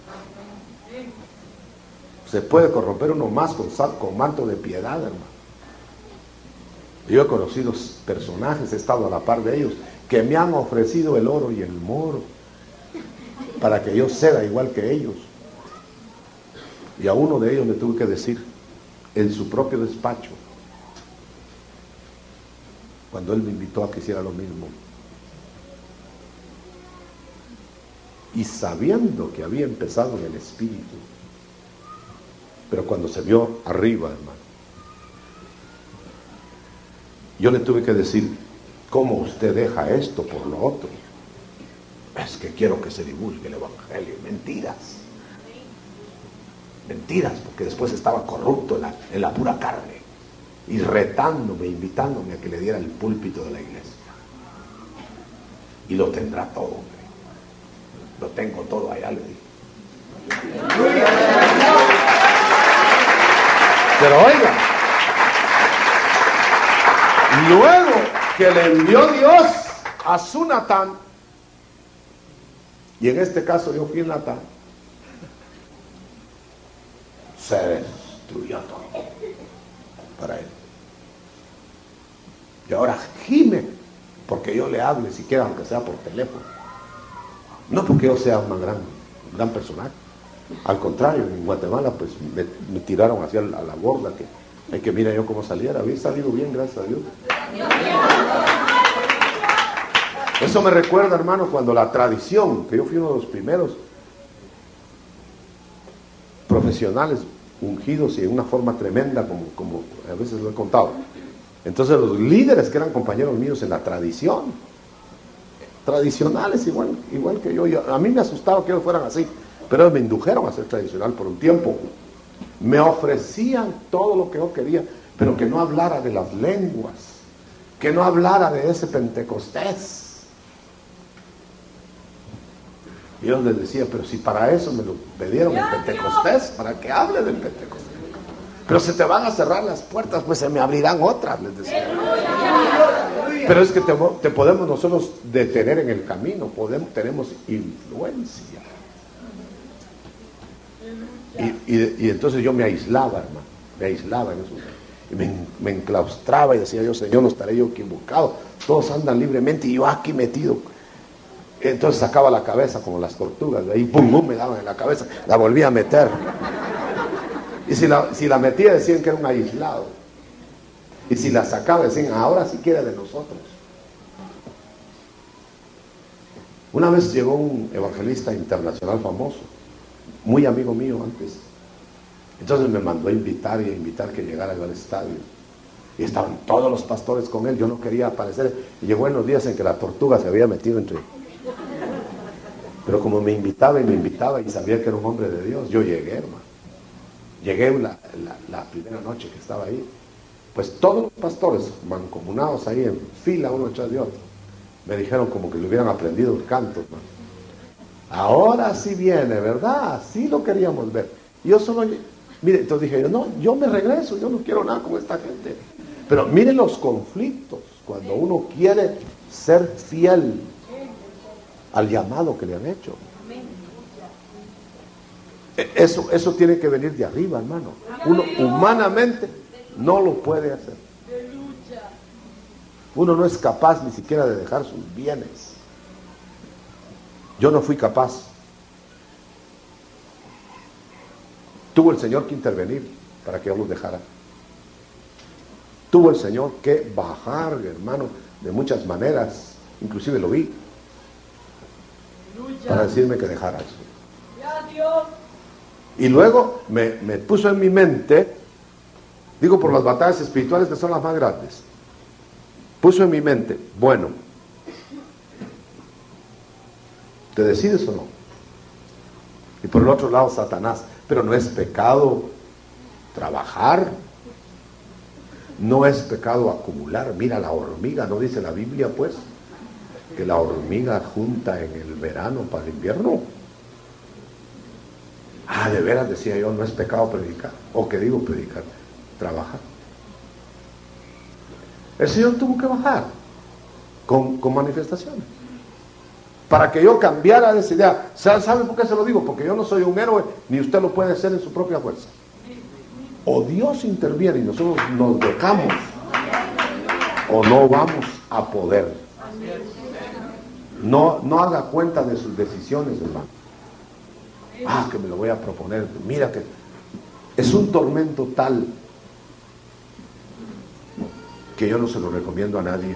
Se puede corromper uno más con, con manto de piedad, hermano. Yo he conocido personajes, he estado a la par de ellos, que me han ofrecido el oro y el moro para que yo sea igual que ellos. Y a uno de ellos le tuve que decir en su propio despacho, cuando él me invitó a que hiciera lo mismo, y sabiendo que había empezado en el espíritu, pero cuando se vio arriba, hermano, yo le tuve que decir, ¿cómo usted deja esto por lo otro? Es que quiero que se divulgue el evangelio. Mentiras. Mentiras, porque después estaba corrupto en la, en la pura carne, y retándome, invitándome a que le diera el púlpito de la iglesia. Y lo tendrá todo, hombre. Lo tengo todo allá, le dije. Pero oiga, luego que le envió Dios a su Natán, y en este caso yo fui Natán, se destruyó todo para él. Y ahora gime porque yo le hable, siquiera aunque sea por teléfono. No porque yo sea una gran, un gran personaje. Al contrario, en Guatemala pues me, me tiraron hacia la, a la borda, que hay que mira yo cómo saliera. Había salido bien, gracias a Dios. Eso me recuerda, hermano, cuando la tradición, que yo fui uno de los primeros profesionales ungidos y en una forma tremenda, como, como a veces lo he contado. Entonces los líderes que eran compañeros míos en la tradición, tradicionales igual, igual que yo, yo, a mí me asustaba que ellos fueran así, pero me indujeron a ser tradicional por un tiempo. Me ofrecían todo lo que yo quería, pero que no hablara de las lenguas, que no hablara de ese Pentecostés. Y yo les decía, pero si para eso me lo pidieron el Pentecostés, para que hable del Pentecostés. Pero se te van a cerrar las puertas, pues se me abrirán otras, les decía. Pero es que te, te podemos nosotros detener en el camino, podemos, tenemos influencia. Y, y, y entonces yo me aislaba, hermano, me aislaba en eso. Y me, me enclaustraba y decía yo, Señor, no estaré yo equivocado. Todos andan libremente y yo aquí metido. Entonces sacaba la cabeza como las tortugas, de ahí pum, pum, me daban en la cabeza, la volvía a meter. Y si la, si la metía decían que era un aislado. Y si la sacaba decían, ahora sí quiere de nosotros. Una vez llegó un evangelista internacional famoso, muy amigo mío antes. Entonces me mandó a invitar y a invitar que llegara yo al estadio. Y estaban todos los pastores con él, yo no quería aparecer. Y llegó en los días en que la tortuga se había metido entre... Pero como me invitaba y me invitaba y sabía que era un hombre de Dios, yo llegué, hermano. Llegué la, la, la primera noche que estaba ahí. Pues todos los pastores mancomunados ahí en fila, uno detrás de otro, me dijeron como que le hubieran aprendido el canto, hermano. Ahora sí viene, ¿verdad? Sí lo queríamos ver. Y yo solo... Mire, entonces dije yo, no, yo me regreso, yo no quiero nada con esta gente. Pero miren los conflictos, cuando uno quiere ser fiel al llamado que le han hecho. Eso, eso tiene que venir de arriba, hermano. Uno humanamente no lo puede hacer. Uno no es capaz ni siquiera de dejar sus bienes. Yo no fui capaz. Tuvo el Señor que intervenir para que yo los dejara. Tuvo el Señor que bajar, hermano, de muchas maneras. Inclusive lo vi. Para decirme que dejara eso. Y luego me, me puso en mi mente, digo por las batallas espirituales que son las más grandes, puso en mi mente, bueno, ¿te decides o no? Y por el otro lado Satanás, pero no es pecado trabajar, no es pecado acumular. Mira la hormiga, ¿no dice la Biblia pues? Que la hormiga junta en el verano para el invierno. Ah, de veras, decía yo, no es pecado predicar, o que digo predicar, trabajar. El Señor tuvo que bajar con, con manifestaciones para que yo cambiara de esa idea. ¿Sabe por qué se lo digo? Porque yo no soy un héroe, ni usted lo puede ser en su propia fuerza. O Dios interviene y nosotros nos dejamos, o no vamos a poder. No, no haga cuenta de sus decisiones, hermano. Ah, que me lo voy a proponer. Mira que es un tormento tal que yo no se lo recomiendo a nadie.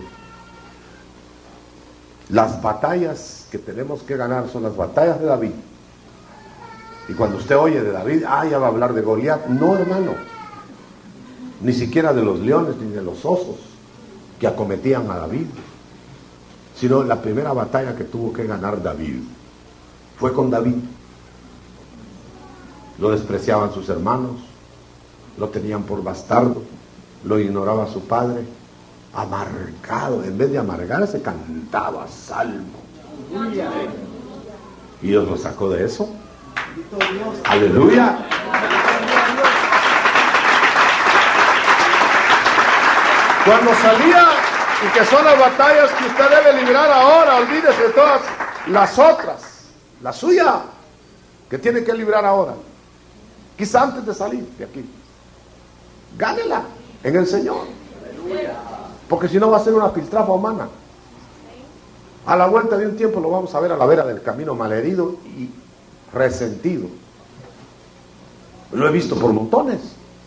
Las batallas que tenemos que ganar son las batallas de David. Y cuando usted oye de David, ah, ya va a hablar de Goliat. No, hermano. Ni siquiera de los leones ni de los osos que acometían a David. Sino la primera batalla que tuvo que ganar David fue con David. Lo despreciaban sus hermanos, lo tenían por bastardo, lo ignoraba su padre, amargado. En vez de amargarse, cantaba salmo. Y Dios lo sacó de eso. Aleluya. Cuando salía, y que son las batallas que usted debe librar ahora, olvídese de todas las otras, la suya, que tiene que librar ahora. Quizá antes de salir de aquí, gánela en el Señor, porque si no va a ser una piltrafa humana. A la vuelta de un tiempo lo vamos a ver a la vera del camino, malherido y resentido. Lo he visto por montones.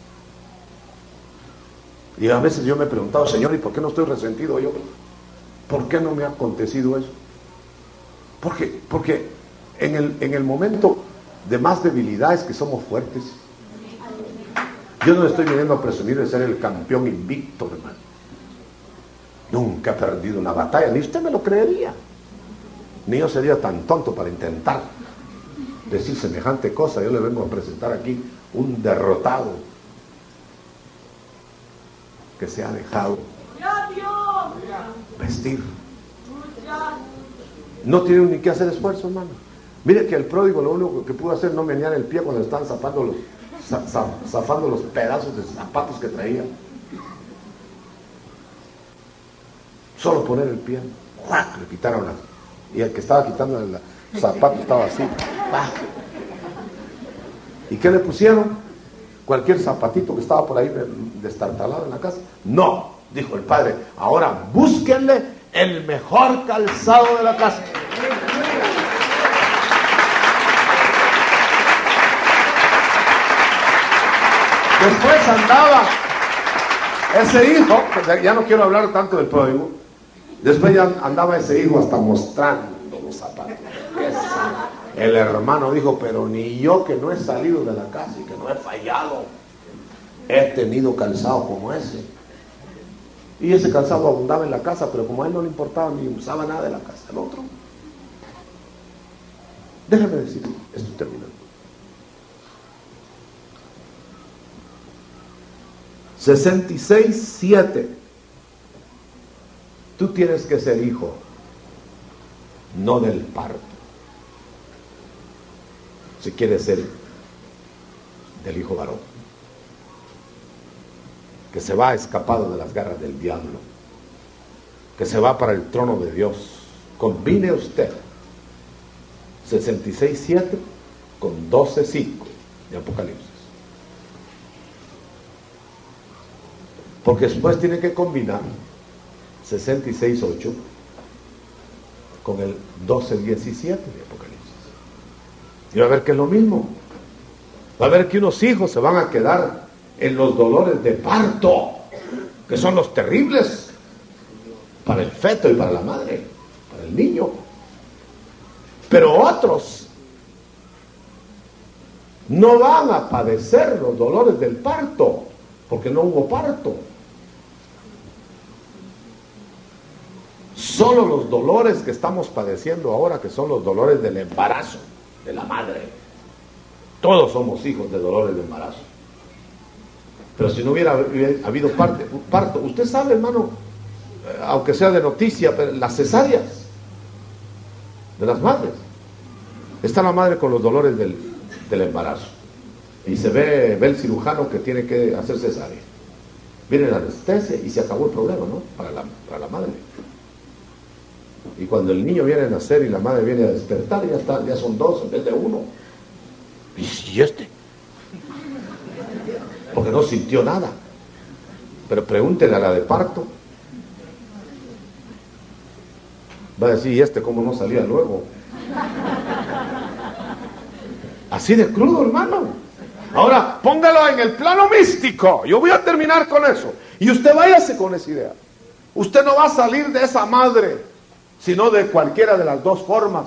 Y a veces yo me he preguntado, Señor, ¿y por qué no estoy resentido yo? ¿Por qué no me ha acontecido eso? Porque, porque en el, en el momento de más debilidad es que somos fuertes. Yo no estoy viniendo a presumir de ser el campeón invicto, hermano. Nunca he perdido una batalla, ni usted me lo creería. Ni yo sería tan tonto para intentar decir semejante cosa. Yo le vengo a presentar aquí un derrotado que se ha dejado vestir. No tiene ni que hacer esfuerzo, hermano. Mire que el pródigo lo único que pudo hacer no menear el pie cuando estaban zafando los, zafando los pedazos de zapatos que traía. Solo poner el pie. ¡Cuac! Le quitaron las. Y el que estaba quitando el zapato estaba así. ¡Bah! ¿Y qué le pusieron? Cualquier zapatito que estaba por ahí destartalado en la casa. No, dijo el padre, ahora búsquenle el mejor calzado de la casa. Después andaba ese hijo, ya no quiero hablar tanto del pródigo, después ya andaba ese hijo hasta mostrando los zapatos. Ese, el hermano dijo, pero ni yo que no he salido de la casa y que no he fallado, he tenido calzado como ese. Y ese calzado abundaba en la casa, pero como a él no le importaba ni usaba nada de la casa. El otro, déjame decir, estoy terminando. sesenta y seis, siete. Tú tienes que ser hijo, no del parto. Si quieres ser del hijo varón, que se va escapado de las garras del diablo, que se va para el trono de Dios. Combine usted sesenta y seis, siete con doce, cinco de Apocalipsis. Porque después tiene que combinar sesenta y seis, ocho con el doce, diecisiete de Apocalipsis. Y va a ver que es lo mismo. Va a ver que unos hijos se van a quedar en los dolores de parto, que son los terribles para el feto y para la madre, para el niño. Pero otros no van a padecer los dolores del parto, porque no hubo parto. Solo los dolores que estamos padeciendo ahora, que son los dolores del embarazo de la madre. Todos somos hijos de dolores de embarazo. Pero si no hubiera habido parte, parto, usted sabe, hermano, aunque sea de noticia, pero las cesáreas de las madres. Está la madre con los dolores del, del embarazo. Y se ve, ve el cirujano que tiene que hacer cesárea. Viene la anestesia y se acabó el problema, ¿no? Para la, para la madre. Y cuando el niño viene a nacer y la madre viene a despertar, ya, está, ya son dos en vez de uno. ¿Y este? Porque no sintió nada. Pero pregúntele a la de parto. Va a decir, ¿y este cómo no salía luego? Así de crudo, hermano. Ahora, póngalo en el plano místico. Yo voy a terminar con eso. Y usted váyase con esa idea. Usted no va a salir de esa madre, sino de cualquiera de las dos formas.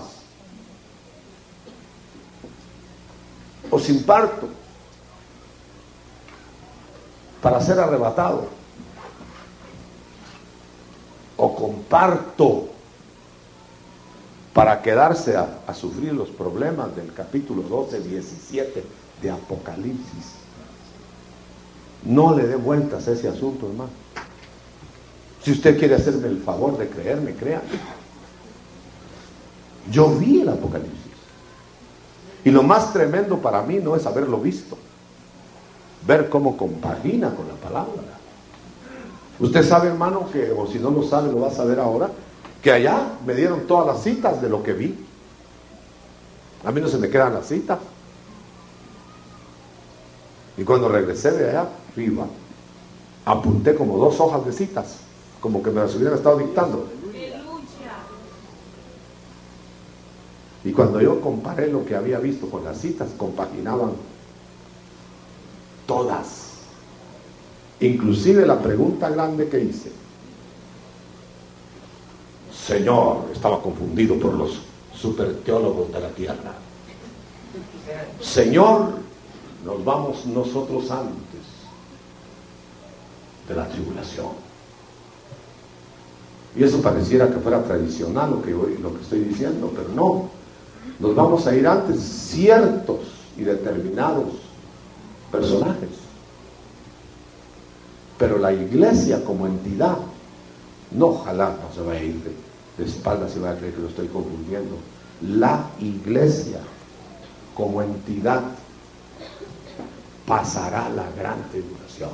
O sin parto, para ser arrebatado, o con parto, para quedarse a, a sufrir los problemas del capítulo doce, diecisiete de Apocalipsis. No le dé vueltas a ese asunto, hermano. Si usted quiere hacerme el favor de creerme, créame. Yo vi el Apocalipsis. Y lo más tremendo para mí no es haberlo visto, ver cómo compagina con la palabra. Usted sabe, hermano, que, o si no lo sabe, lo va a saber ahora, que allá me dieron todas las citas de lo que vi. A mí no se me quedan las citas. Y cuando regresé de allá arriba, apunté como dos hojas de citas, como que me las hubieran estado dictando. Y cuando yo comparé lo que había visto con las citas, compaginaban todas. Inclusive la pregunta grande que hice. Señor, estaba confundido por los superteólogos de la tierra. Señor, nos vamos nosotros antes de la tribulación. Y eso pareciera que fuera tradicional lo que, lo que estoy diciendo, pero no. Nos vamos a ir antes ciertos y determinados personajes. Pero la iglesia como entidad, no, ojalá no se vaya a ir de, de espaldas y vaya a creer que lo estoy confundiendo. La iglesia como entidad pasará la gran tribulación,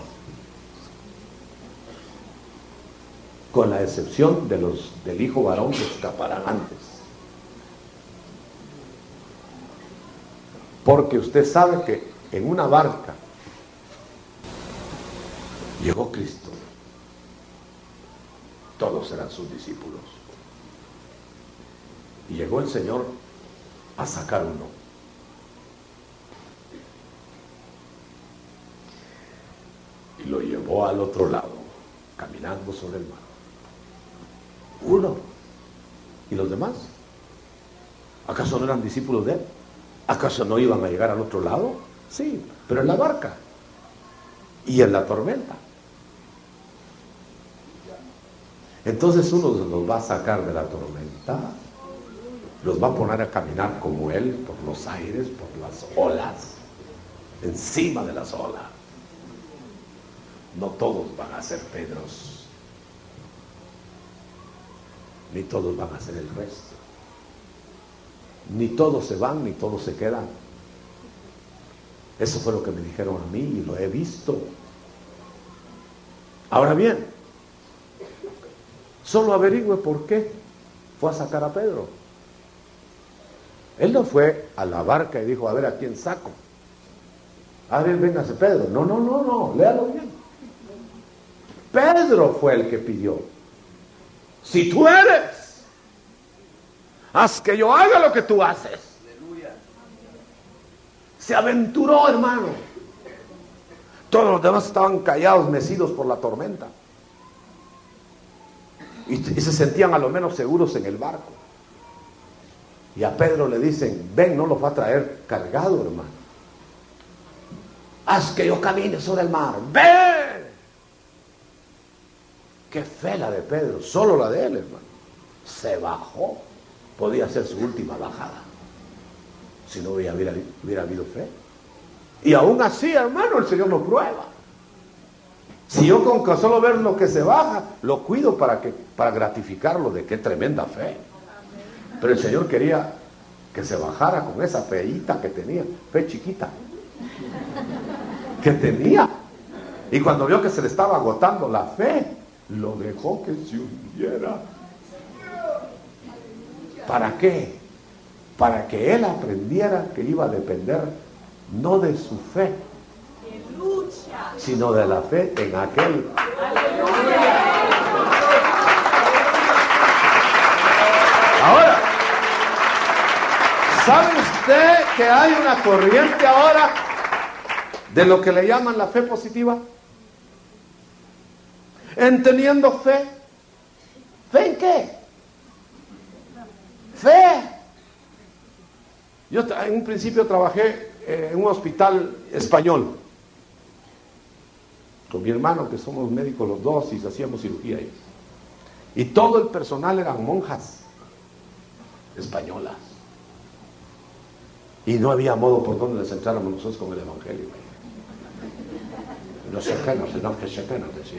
con la excepción de los del hijo varón que escaparán antes. Porque usted sabe que en una barca llegó Cristo, todos serán sus discípulos, y llegó el Señor a sacar uno. y lo llevó al otro lado, caminando sobre el mar. Uno. ¿Y los demás? ¿Acaso no eran discípulos de él? ¿Acaso no iban a llegar al otro lado? Sí, pero en la barca y en la tormenta. Entonces uno los va a sacar de la tormenta, los va a poner a caminar como él, por los aires, por las olas, encima de las olas. No todos van a ser Pedros, ni todos van a ser el resto. Ni todos se van, ni todos se quedan. Eso fue lo que me dijeron a mí y lo he visto. Ahora bien, solo averigüe por qué fue a sacar a Pedro. Él no fue a la barca y dijo, a ver a quién saco. A ver, véngase Pedro. No, no, no, no, léalo bien. Pedro fue el que pidió. Si tú eres, haz que yo haga lo que tú haces. Se aventuró, hermano. Todos los demás estaban callados, mecidos por la tormenta. Y, y se sentían a lo menos seguros en el barco. Y a Pedro le dicen, ven, no los va a traer cargado, hermano. Haz que yo camine sobre el mar. Ven. Qué fe la de Pedro, solo la de él, hermano. Se bajó. Podía ser su última bajada, si no hubiera, hubiera, hubiera habido fe. Y aún así, hermano, el Señor nos prueba. Si yo con solo ver lo que se baja, lo cuido para, que, para gratificarlo de qué tremenda fe. Pero el Señor quería que se bajara con esa feíta que tenía, fe chiquita, que tenía. Y cuando vio que se le estaba agotando la fe, lo dejó que se hundiera. ¿Para qué? Para que él aprendiera que iba a depender no de su fe, sino de la fe en aquel. Ahora, ¿sabe usted que hay una corriente ahora de lo que le llaman la fe positiva? En teniendo fe. ¿Fe en qué? Fe. Yo en un principio trabajé en un hospital español con mi hermano, que somos médicos los dos y hacíamos cirugía ahí. Y todo el personal eran monjas españolas. Y no había modo por donde les entráramos nosotros con el evangelio. No sé qué, no sé, no sé qué, no decía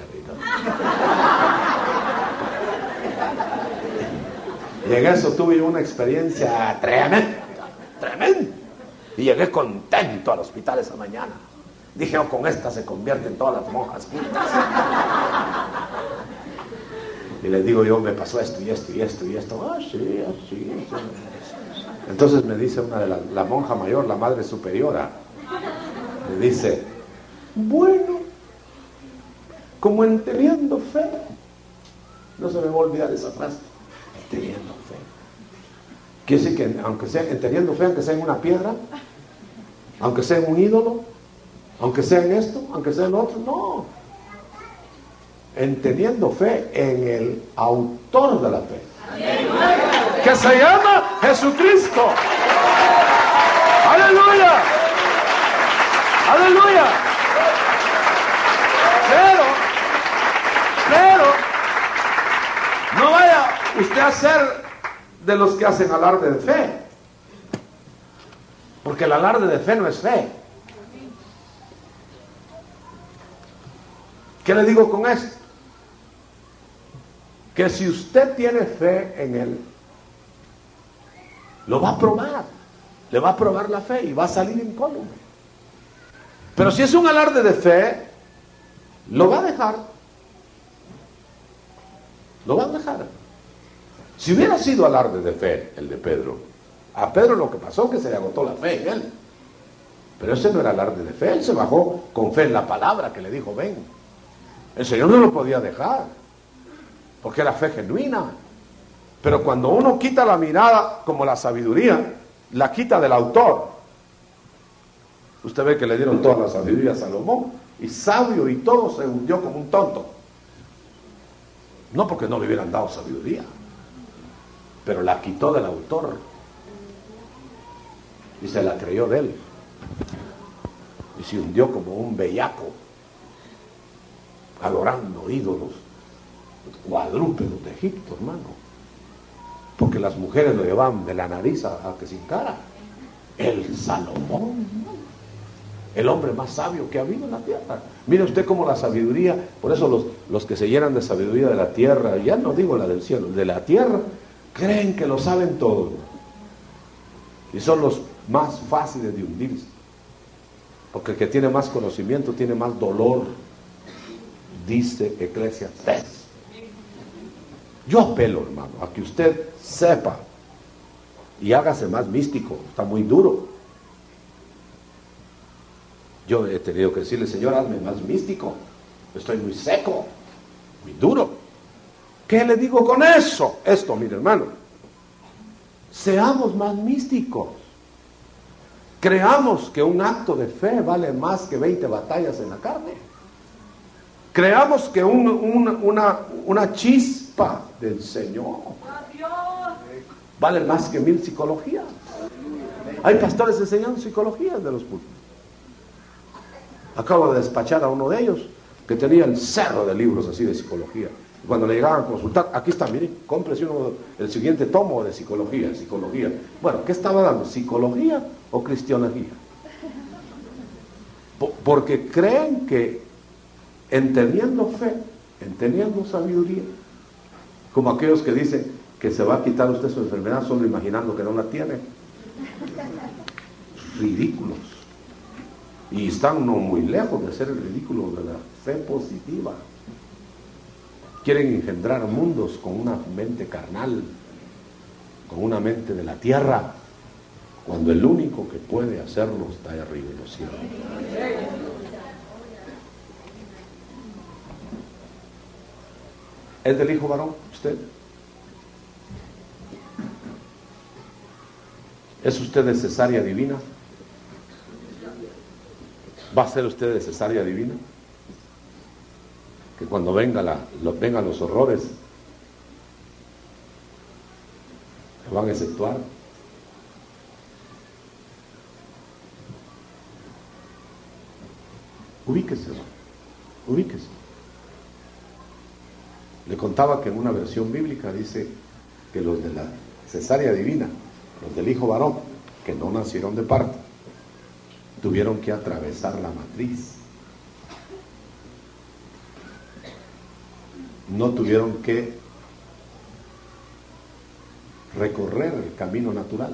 y en eso tuve una experiencia tremenda, tremenda. Y llegué contento al hospital esa mañana. Dije, oh, con esta se convierten todas las monjas juntas. Y les digo yo, me pasó esto y esto y esto y esto. Ah, sí, así. Entonces me dice una de la, la monja mayor, la madre superiora, me dice, bueno, como en teniendo fe, no se me va a olvidar esa frase, teniendo fe. Quiere decir que aunque sea en teniendo fe, aunque sea en una piedra, aunque sea en un ídolo, aunque sea en esto, aunque sea en lo otro, no. En teniendo fe en el autor de la fe, que se llama Jesucristo. ¡Aleluya! ¡Aleluya! Pero, pero, no vaya usted a ser de los que hacen alarde de fe, porque el alarde de fe no es fe. ¿Qué le digo con esto? Que si usted tiene fe en Él, lo va a probar, le va a probar la fe y va a salir incólume. Pero si es un alarde de fe, lo va a dejar, lo va a dejar. Si hubiera sido alarde de fe el de Pedro, a Pedro lo que pasó es que se le agotó la fe en él. Pero ese no era alarde de fe, él se bajó con fe en la palabra que le dijo, ven. El Señor no lo podía dejar, porque era fe genuina. Pero cuando uno quita la mirada, como la sabiduría, la quita del autor. Usted ve que le dieron toda la sabiduría a Salomón, y sabio y todo, se hundió como un tonto. No porque no le hubieran dado sabiduría, pero la quitó del autor y se la creyó de él, y se hundió como un bellaco, adorando ídolos cuadrúpedos de Egipto, hermano, porque las mujeres lo llevaban de la nariz a, a que sin cara. El Salomón, el hombre más sabio que ha habido en la tierra. Mire usted cómo la sabiduría, por eso los, los que se llenan de sabiduría de la tierra, ya no digo la del cielo, de la tierra, creen que lo saben todo, y son los más fáciles de hundirse, porque el que tiene más conocimiento tiene más dolor, dice Eclesiastés. Yo apelo, hermano, a que usted sepa y hágase más místico. Está muy duro. Yo he tenido que decirle: Señor, hazme más místico, estoy muy seco, muy duro. ¿Qué le digo con eso? Esto, mire, hermano, seamos más místicos. Creamos que un acto de fe vale más que veinte batallas en la carne. Creamos que un, un, una, una chispa del Señor vale más que mil psicologías. Hay pastores enseñando psicologías de los cultos. Acabo de despachar a uno de ellos que tenía el cerro de libros así de psicología. Cuando le llegaban a consultar, aquí está, miren, cómprese uno, el siguiente tomo de psicología, psicología. Bueno, ¿qué estaba dando? ¿Psicología o cristianología? Porque creen que entendiendo fe, entendiendo sabiduría, como aquellos que dicen que se va a quitar usted su enfermedad solo imaginando que no la tiene. Ridículos. Y están no muy lejos de ser el ridículo de la fe positiva. Quieren engendrar mundos con una mente carnal, con una mente de la tierra, cuando el único que puede hacerlo está ahí arriba en los cielos. ¿Es del hijo varón usted? ¿Es usted de cesárea divina? ¿Va a ser usted de cesárea divina? Que cuando venga la, lo, vengan los horrores, ¿se van a exceptuar? Ubíquese, ubíquese. Le contaba que en una versión bíblica dice que los de la cesárea divina, los del hijo varón, que no nacieron de parto, tuvieron que atravesar la matriz. No tuvieron que recorrer el camino natural.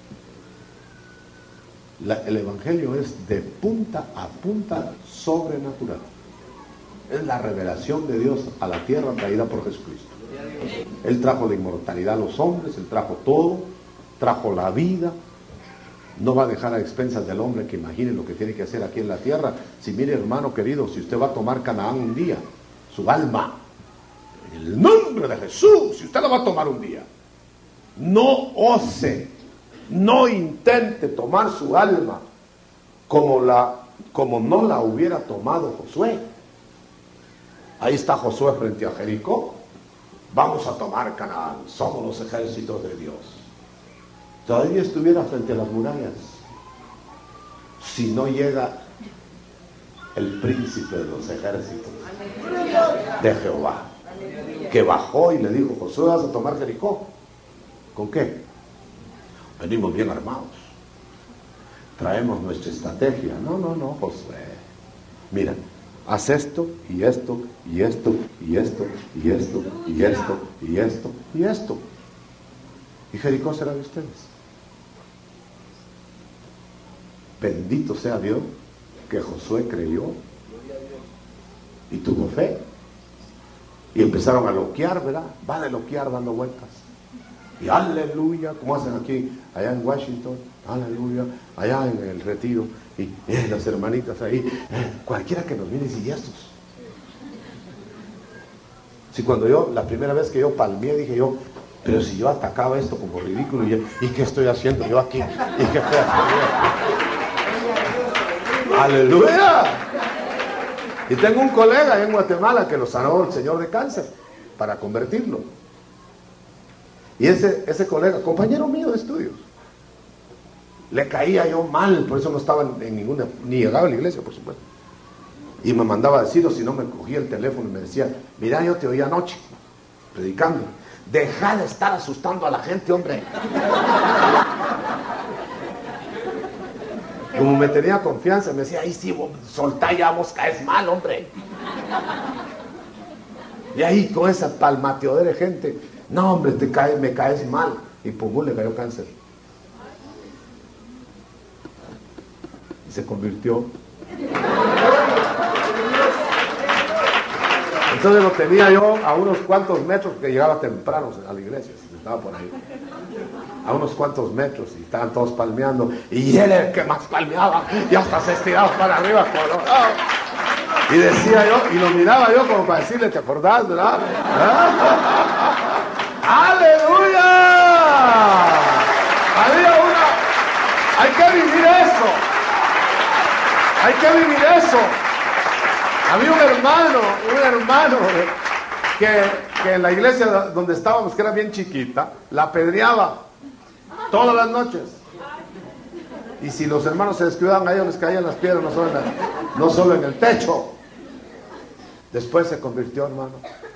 La, el Evangelio es de punta a punta sobrenatural. Es la revelación de Dios a la tierra traída por Jesucristo. Él trajo la inmortalidad a los hombres, Él trajo todo, trajo la vida. No va a dejar a expensas del hombre que imagine lo que tiene que hacer aquí en la tierra. Si mire, hermano querido, si usted va a tomar Canaán un día, su alma, en el nombre de Jesús, si usted la va a tomar un día, no ose, no intente tomar su alma como, la, como no la hubiera tomado Josué. Ahí está Josué frente a Jericó. Vamos a tomar Canaán, somos los ejércitos de Dios. Todavía estuviera frente a las murallas si no llega el príncipe de los ejércitos de Jehová, que bajó y le dijo: Josué, ¿vas a tomar Jericó? ¿Con qué? Venimos bien armados, traemos nuestra estrategia. No, no, no, Josué, mira, haz esto y esto y esto y esto y esto y esto y esto y esto, y Jericó será de ustedes. Bendito sea Dios que Josué creyó y tuvo fe. Y empezaron a loquear, ¿verdad? Van a loquear dando vueltas. Y aleluya, como hacen aquí, allá en Washington, aleluya, allá en el retiro. Y eh, las hermanitas ahí, eh, cualquiera que nos mire y dice: ¿y estos? Si cuando yo, la primera vez que yo palmeé, dije yo: pero si yo atacaba esto como ridículo, ¿y, ¿y qué estoy haciendo yo aquí? ¿Y qué estoy haciendo yo? ¡Aleluya! Y tengo un colega en Guatemala que lo sanó el Señor de cáncer para convertirlo. Y ese, ese colega, compañero mío de estudios, le caía yo mal, por eso no estaba en, en ninguna, ni llegaba a la iglesia, por supuesto. Y me mandaba a decirlo, si no me cogía el teléfono y me decía, mira, yo te oí anoche, predicando. Deja de estar asustando a la gente, hombre. Como me tenía confianza, me decía, ay sí, vos, soltá ya, vos caes mal, hombre. Y ahí con esa palmateadera de gente, no hombre, te cae, me caes mal. Y pum, le cayó cáncer. Y se convirtió. Entonces lo tenía yo a unos cuantos metros, que llegaba temprano a la iglesia, estaba por ahí. A unos cuantos metros, y estaban todos palmeando, y él era el que más palmeaba, y hasta se estiraba para arriba, colorado. Y decía yo, y lo miraba yo como para decirle, ¿te acordás, verdad? ¿Ah? ¡Aleluya! Había una, hay que vivir eso, hay que vivir eso. Había un hermano, un hermano que, que en la iglesia donde estábamos, que era bien chiquita, la apedreaba todas las noches. Y si los hermanos se descuidaban, a ellos les caían las piedras, no solo en, la, no solo en el techo. Después se convirtió, hermano.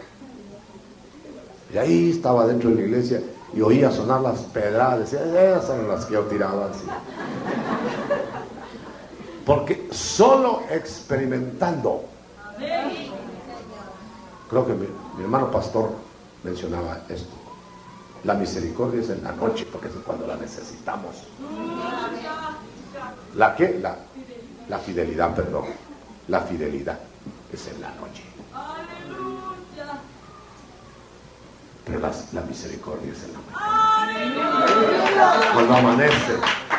Y ahí estaba dentro de la iglesia y oía sonar las pedradas. Decía, esas son las que yo tiraba así. Porque solo experimentando. Creo que mi, mi hermano pastor mencionaba esto. La misericordia es en la noche, porque es cuando la necesitamos. ¿La qué? La, la fidelidad, perdón. La fidelidad es en la noche. Pero la, la misericordia es en la mañana. Cuando amanece.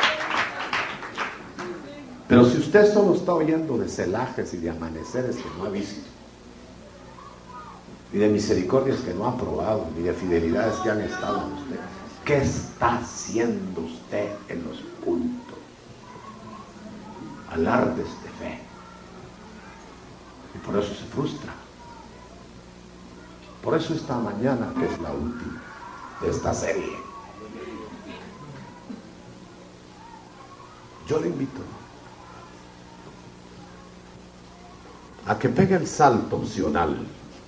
Pero si usted solo está oyendo de celajes y de amaneceres que no ha visto, y de misericordias que no ha probado, ni de fidelidades que han estado en usted, ¿qué está haciendo usted en los cultos? Alardes de fe. Y por eso se frustra. Por eso esta mañana, que es la última de esta serie, yo le invito a que pegue el salto opcional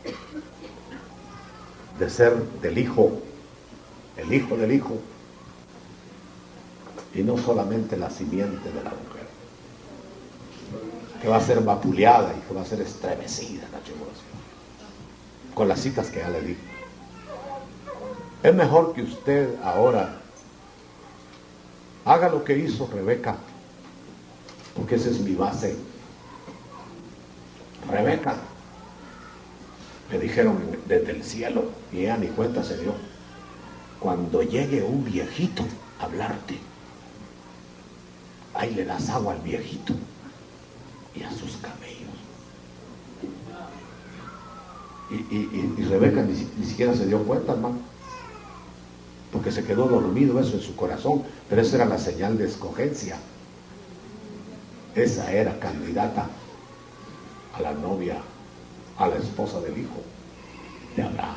de ser del hijo, el hijo del hijo, y no solamente la simiente de la mujer, que va a ser vapuleada y que va a ser estremecida en la tribulación, con las citas que ya le di. Es mejor que usted ahora haga lo que hizo Rebeca, porque esa es mi base. Rebeca, le dijeron desde el cielo, y ella ni cuenta se dio, cuando llegue un viejito a hablarte, ahí le das agua al viejito y a sus camellos. Y, y, y, y Rebeca ni, ni siquiera se dio cuenta, hermano, porque se quedó dormido eso en su corazón, pero esa era la señal de escogencia. Esa era candidata a la novia, a la esposa del hijo de Abraham.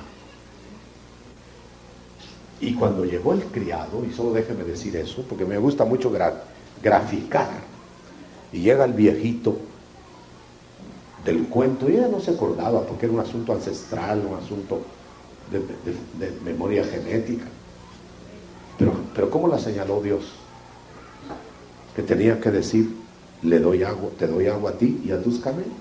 Y cuando llegó el criado, y solo déjeme decir eso, porque me gusta mucho gra graficar, y llega el viejito del cuento, y ella no se acordaba, porque era un asunto ancestral, un asunto de, de, de memoria genética, pero, pero ¿cómo la señaló Dios? Que tenía que decir, le doy agua, te doy agua a ti y a tus camellos.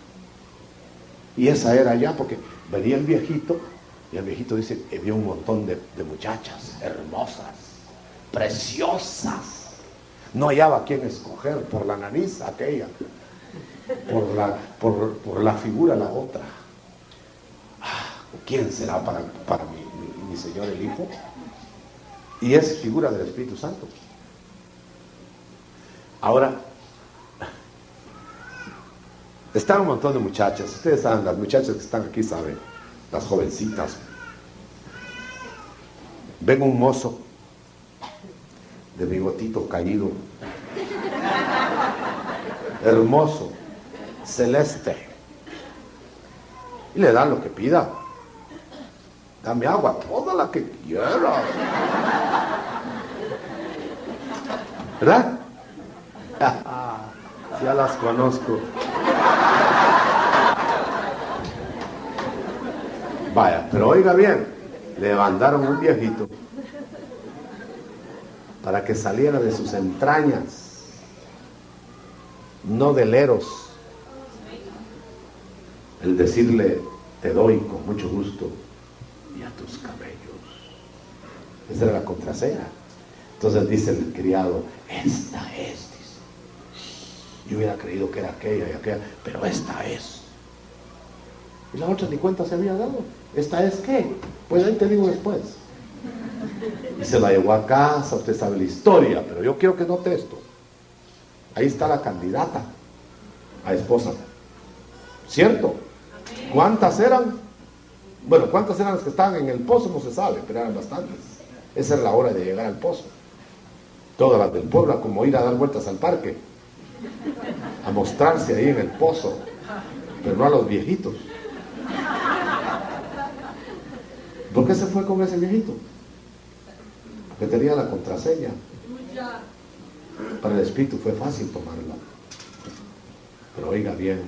Y esa era ya, porque venía el viejito, y el viejito dice, había un montón de, de muchachas hermosas, preciosas. No hallaba a quién escoger, por la nariz aquella, por la, por, por la figura la otra. Ah, ¿quién será para, para mi, mi, mi Señor el Hijo? Y es figura del Espíritu Santo. Ahora, están un montón de muchachas. Ustedes saben, las muchachas que están aquí saben, las jovencitas. Ven un mozo de bigotito caído, hermoso, celeste, y le dan lo que pida. Dame agua, toda la que quieras. ¿Verdad? Ya las conozco. Vaya, pero oiga bien, le mandaron un viejito para que saliera de sus entrañas, no del eros, el decirle te doy con mucho gusto y a tus cabellos. Esa era la contraseña. Entonces dice el criado, esta es, dice. Yo hubiera creído que era aquella y aquella, pero esta es. Y la otra ni cuenta se había dado. ¿Esta es qué? Pues ahí te digo después. Y se la llevó a casa, usted sabe la historia, pero yo quiero que note esto. Ahí está la candidata a esposa. ¿Cierto? ¿Cuántas eran? Bueno, ¿cuántas eran las que estaban en el pozo? No se sabe, pero eran bastantes. Esa era la hora de llegar al pozo. Todas las del pueblo, como ir a dar vueltas al parque, a mostrarse ahí en el pozo, pero no a los viejitos. ¿Por qué se fue con ese viejito? Porque tenía la contraseña. Para el espíritu fue fácil tomarla. Pero oiga bien,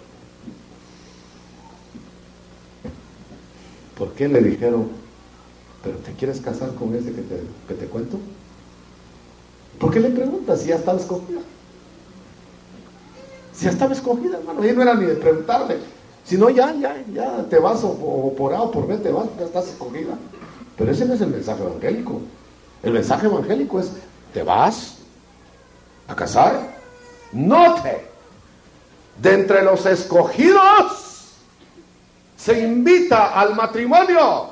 ¿por qué le dijeron, pero te quieres casar con ese que te, que te cuento? ¿Por qué le preguntas si ya estaba escogida? Si ya estaba escogida, hermano, y no era ni de preguntarle, sino ya, ya, ya te vas o, o por A o por B te vas, ya estás escogida. Pero ese no es el mensaje evangélico. El mensaje evangélico es, ¿te vas a casar? Note, de entre los escogidos se invita al matrimonio.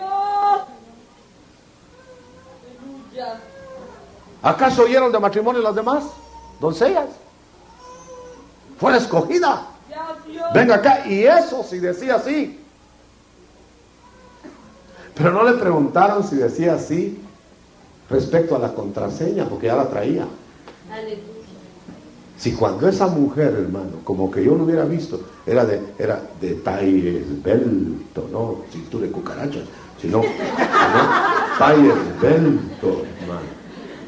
¿Acaso oyeron de matrimonio las demás doncellas? Fue la escogida. Venga acá, y eso si decía así. Pero no le preguntaron si decía así respecto a la contraseña, porque ya la traía. Si cuando esa mujer, hermano, como que yo no hubiera visto, era de, era de talle esbelto, no cintura de cucarachas, sino, ¿no? Talle esbelto, hermano.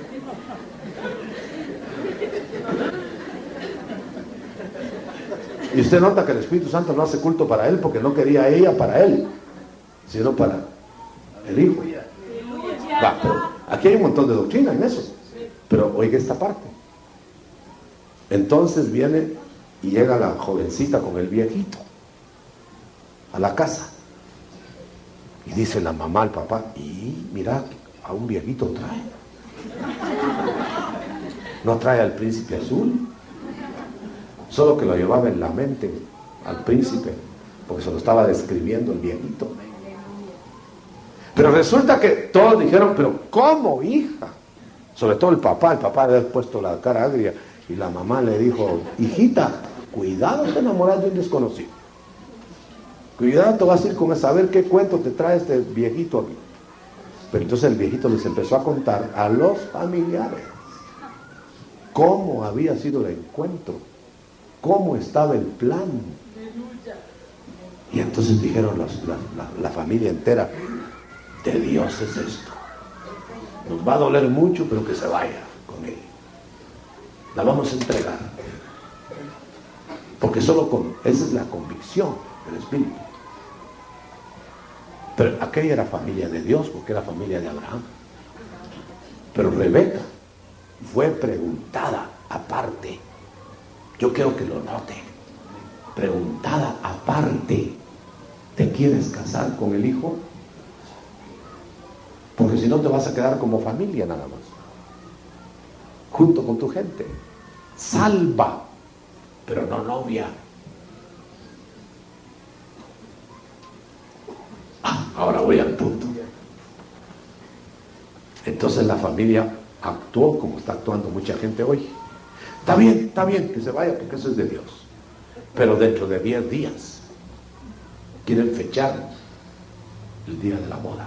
Y usted nota que el Espíritu Santo no hace culto para él porque no quería ella para él, sino para el Hijo. Va, pero aquí hay un montón de doctrina en eso. Pero oiga esta parte. Entonces viene y llega la jovencita con el viejito a la casa. Y dice la mamá al papá, y mira, a un viejito trae. No trae al príncipe azul. Solo que lo llevaba en la mente al príncipe, porque se lo estaba describiendo el viejito. Pero resulta que todos dijeron, pero ¿cómo, hija? Sobre todo el papá, el papá había puesto la cara agria, y la mamá le dijo, hijita, cuidado te enamoras de un desconocido. Cuidado te vas a ir con a saber qué cuento te trae este viejito aquí. Pero entonces el viejito les empezó a contar a los familiares cómo había sido el encuentro, cómo estaba el plan. Y entonces dijeron los, la, la, la familia entera, de Dios es esto. Nos va a doler mucho, pero que se vaya con él. La vamos a entregar. Porque solo con, esa es la convicción del Espíritu. Pero aquella era familia de Dios, porque era familia de Abraham. Pero Rebeca fue preguntada aparte. Yo quiero que lo noten. Preguntada aparte, ¿te quieres casar con el hijo? Porque si no te vas a quedar como familia nada más, junto con tu gente. Salva, pero no novia. Ah, ahora voy al punto. Entonces la familia actuó como está actuando mucha gente hoy. Está bien, está bien que se vaya porque eso es de Dios. Pero dentro de diez días quieren fechar el día de la boda.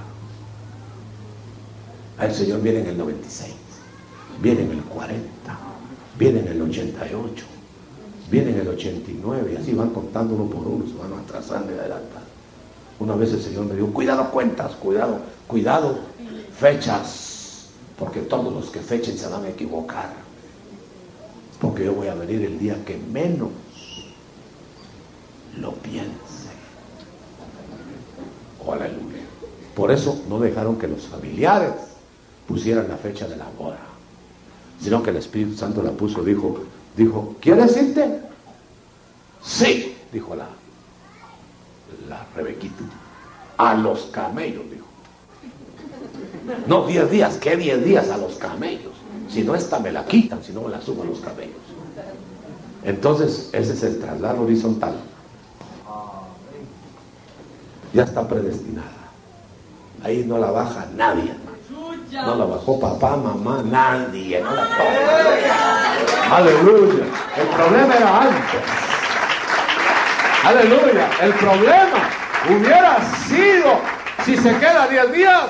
El Señor viene en el noventa y seis, viene en el cuarenta, viene en el ochenta y ocho, Vienen el ochenta y nueve y así van contando uno por uno, se van atrasando y adelantando. Una vez el Señor me dijo, cuidado cuentas, cuidado, cuidado, fechas, porque todos los que fechen se van a equivocar. Porque yo voy a venir el día que menos lo piense. Oh, aleluya. Por eso no dejaron que los familiares pusieran la fecha de la boda, sino que el Espíritu Santo la puso. Dijo, dijo, ¿quieres irte? Sí, dijo la, la Rebequita. A los camellos, dijo. No, diez días, ¿qué diez días a los camellos? Si no, esta me la quitan, si no me la subo a los camellos. Entonces, ese es el traslado horizontal. Ya está predestinada. Ahí no la baja nadie, hermano. No la bajó papá, mamá, nadie. No la bajó. Aleluya. El problema era antes. Aleluya. El problema hubiera sido si se queda diez días.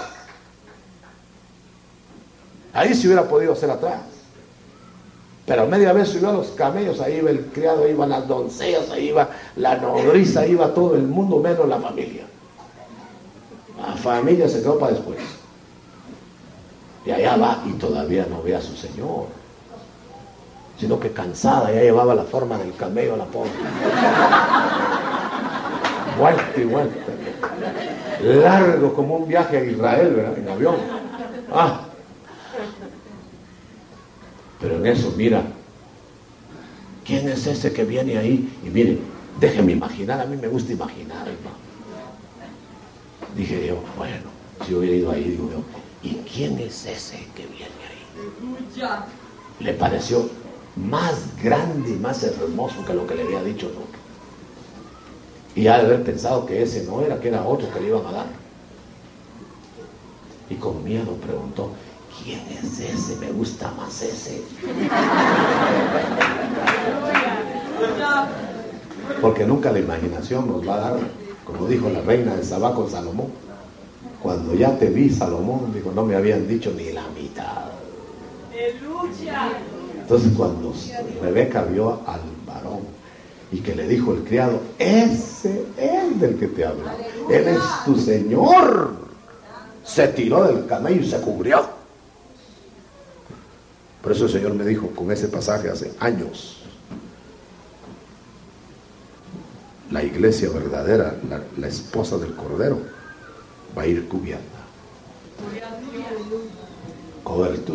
Ahí se hubiera podido hacer atrás. Pero media vez subió a los camellos, ahí iba el criado, ahí iban las doncellas, ahí iba la nodriza, ahí iba todo el mundo menos la familia. La familia se quedó para después. Y allá va y todavía no ve a su señor, sino que cansada, ya llevaba la forma del camello a la pobre. Vuelta y vuelta. Largo como un viaje a Israel, ¿verdad? En avión. Ah. Pero en eso, mira, ¿quién es ese que viene ahí? Y miren, déjenme imaginar, a mí me gusta imaginar, hermano. Dije yo, bueno, si yo hubiera ido ahí, digo yo, ¿y quién es ese que viene ahí? Le pareció más grande y más hermoso que lo que le había dicho nunca. Y ha de haber pensado que ese no era, que era otro que le iban a dar. Y con miedo preguntó, ¿quién es ese? Me gusta más ese. Porque nunca la imaginación nos va a dar, como dijo la reina de Sabá con Salomón. Cuando ya te vi, Salomón, dijo, no me habían dicho ni la mitad. Entonces cuando Rebeca vio al varón y que le dijo el criado, ese es del que te habla, él es tu señor, se tiró del camello y se cubrió. Por eso el Señor me dijo con ese pasaje hace años, la iglesia verdadera, la, la esposa del Cordero, va a ir cubierta. Cobertura.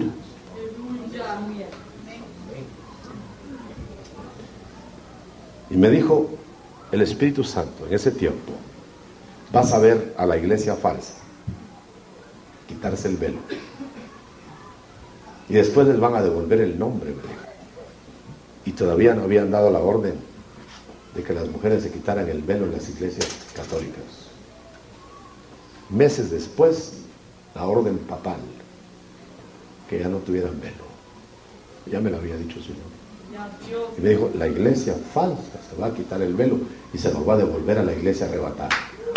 Y me dijo el Espíritu Santo en ese tiempo, vas a ver a la iglesia falsa quitarse el velo. Y después les van a devolver el nombre, me dijo. Y todavía no habían dado la orden de que las mujeres se quitaran el velo en las iglesias católicas. Meses después, la orden papal, que ya no tuvieran velo. Ya me lo había dicho el Señor. Y me dijo, la iglesia falsa se va a quitar el velo y se nos va a devolver a la iglesia arrebatada.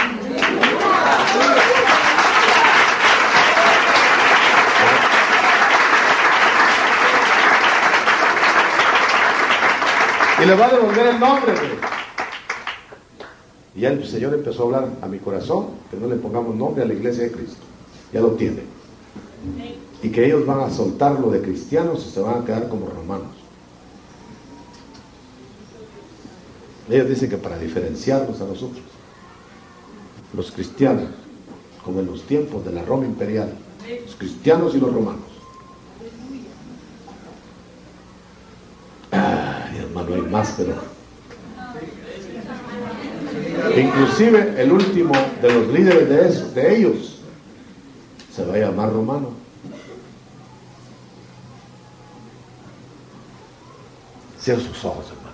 Y le va a devolver el nombre. Y ya el Señor empezó a hablar a mi corazón que no le pongamos nombre a la iglesia de Cristo. Ya lo tiene. Y que ellos van a soltarlo de cristianos y se van a quedar como romanos. Ellos dicen que para diferenciarnos a nosotros, los cristianos, como en los tiempos de la Roma imperial, los cristianos y los romanos. Ay, hermano, hay más, pero inclusive el último de los líderes de, eso, de ellos se va a llamar romano. Cierra sus ojos, hermano.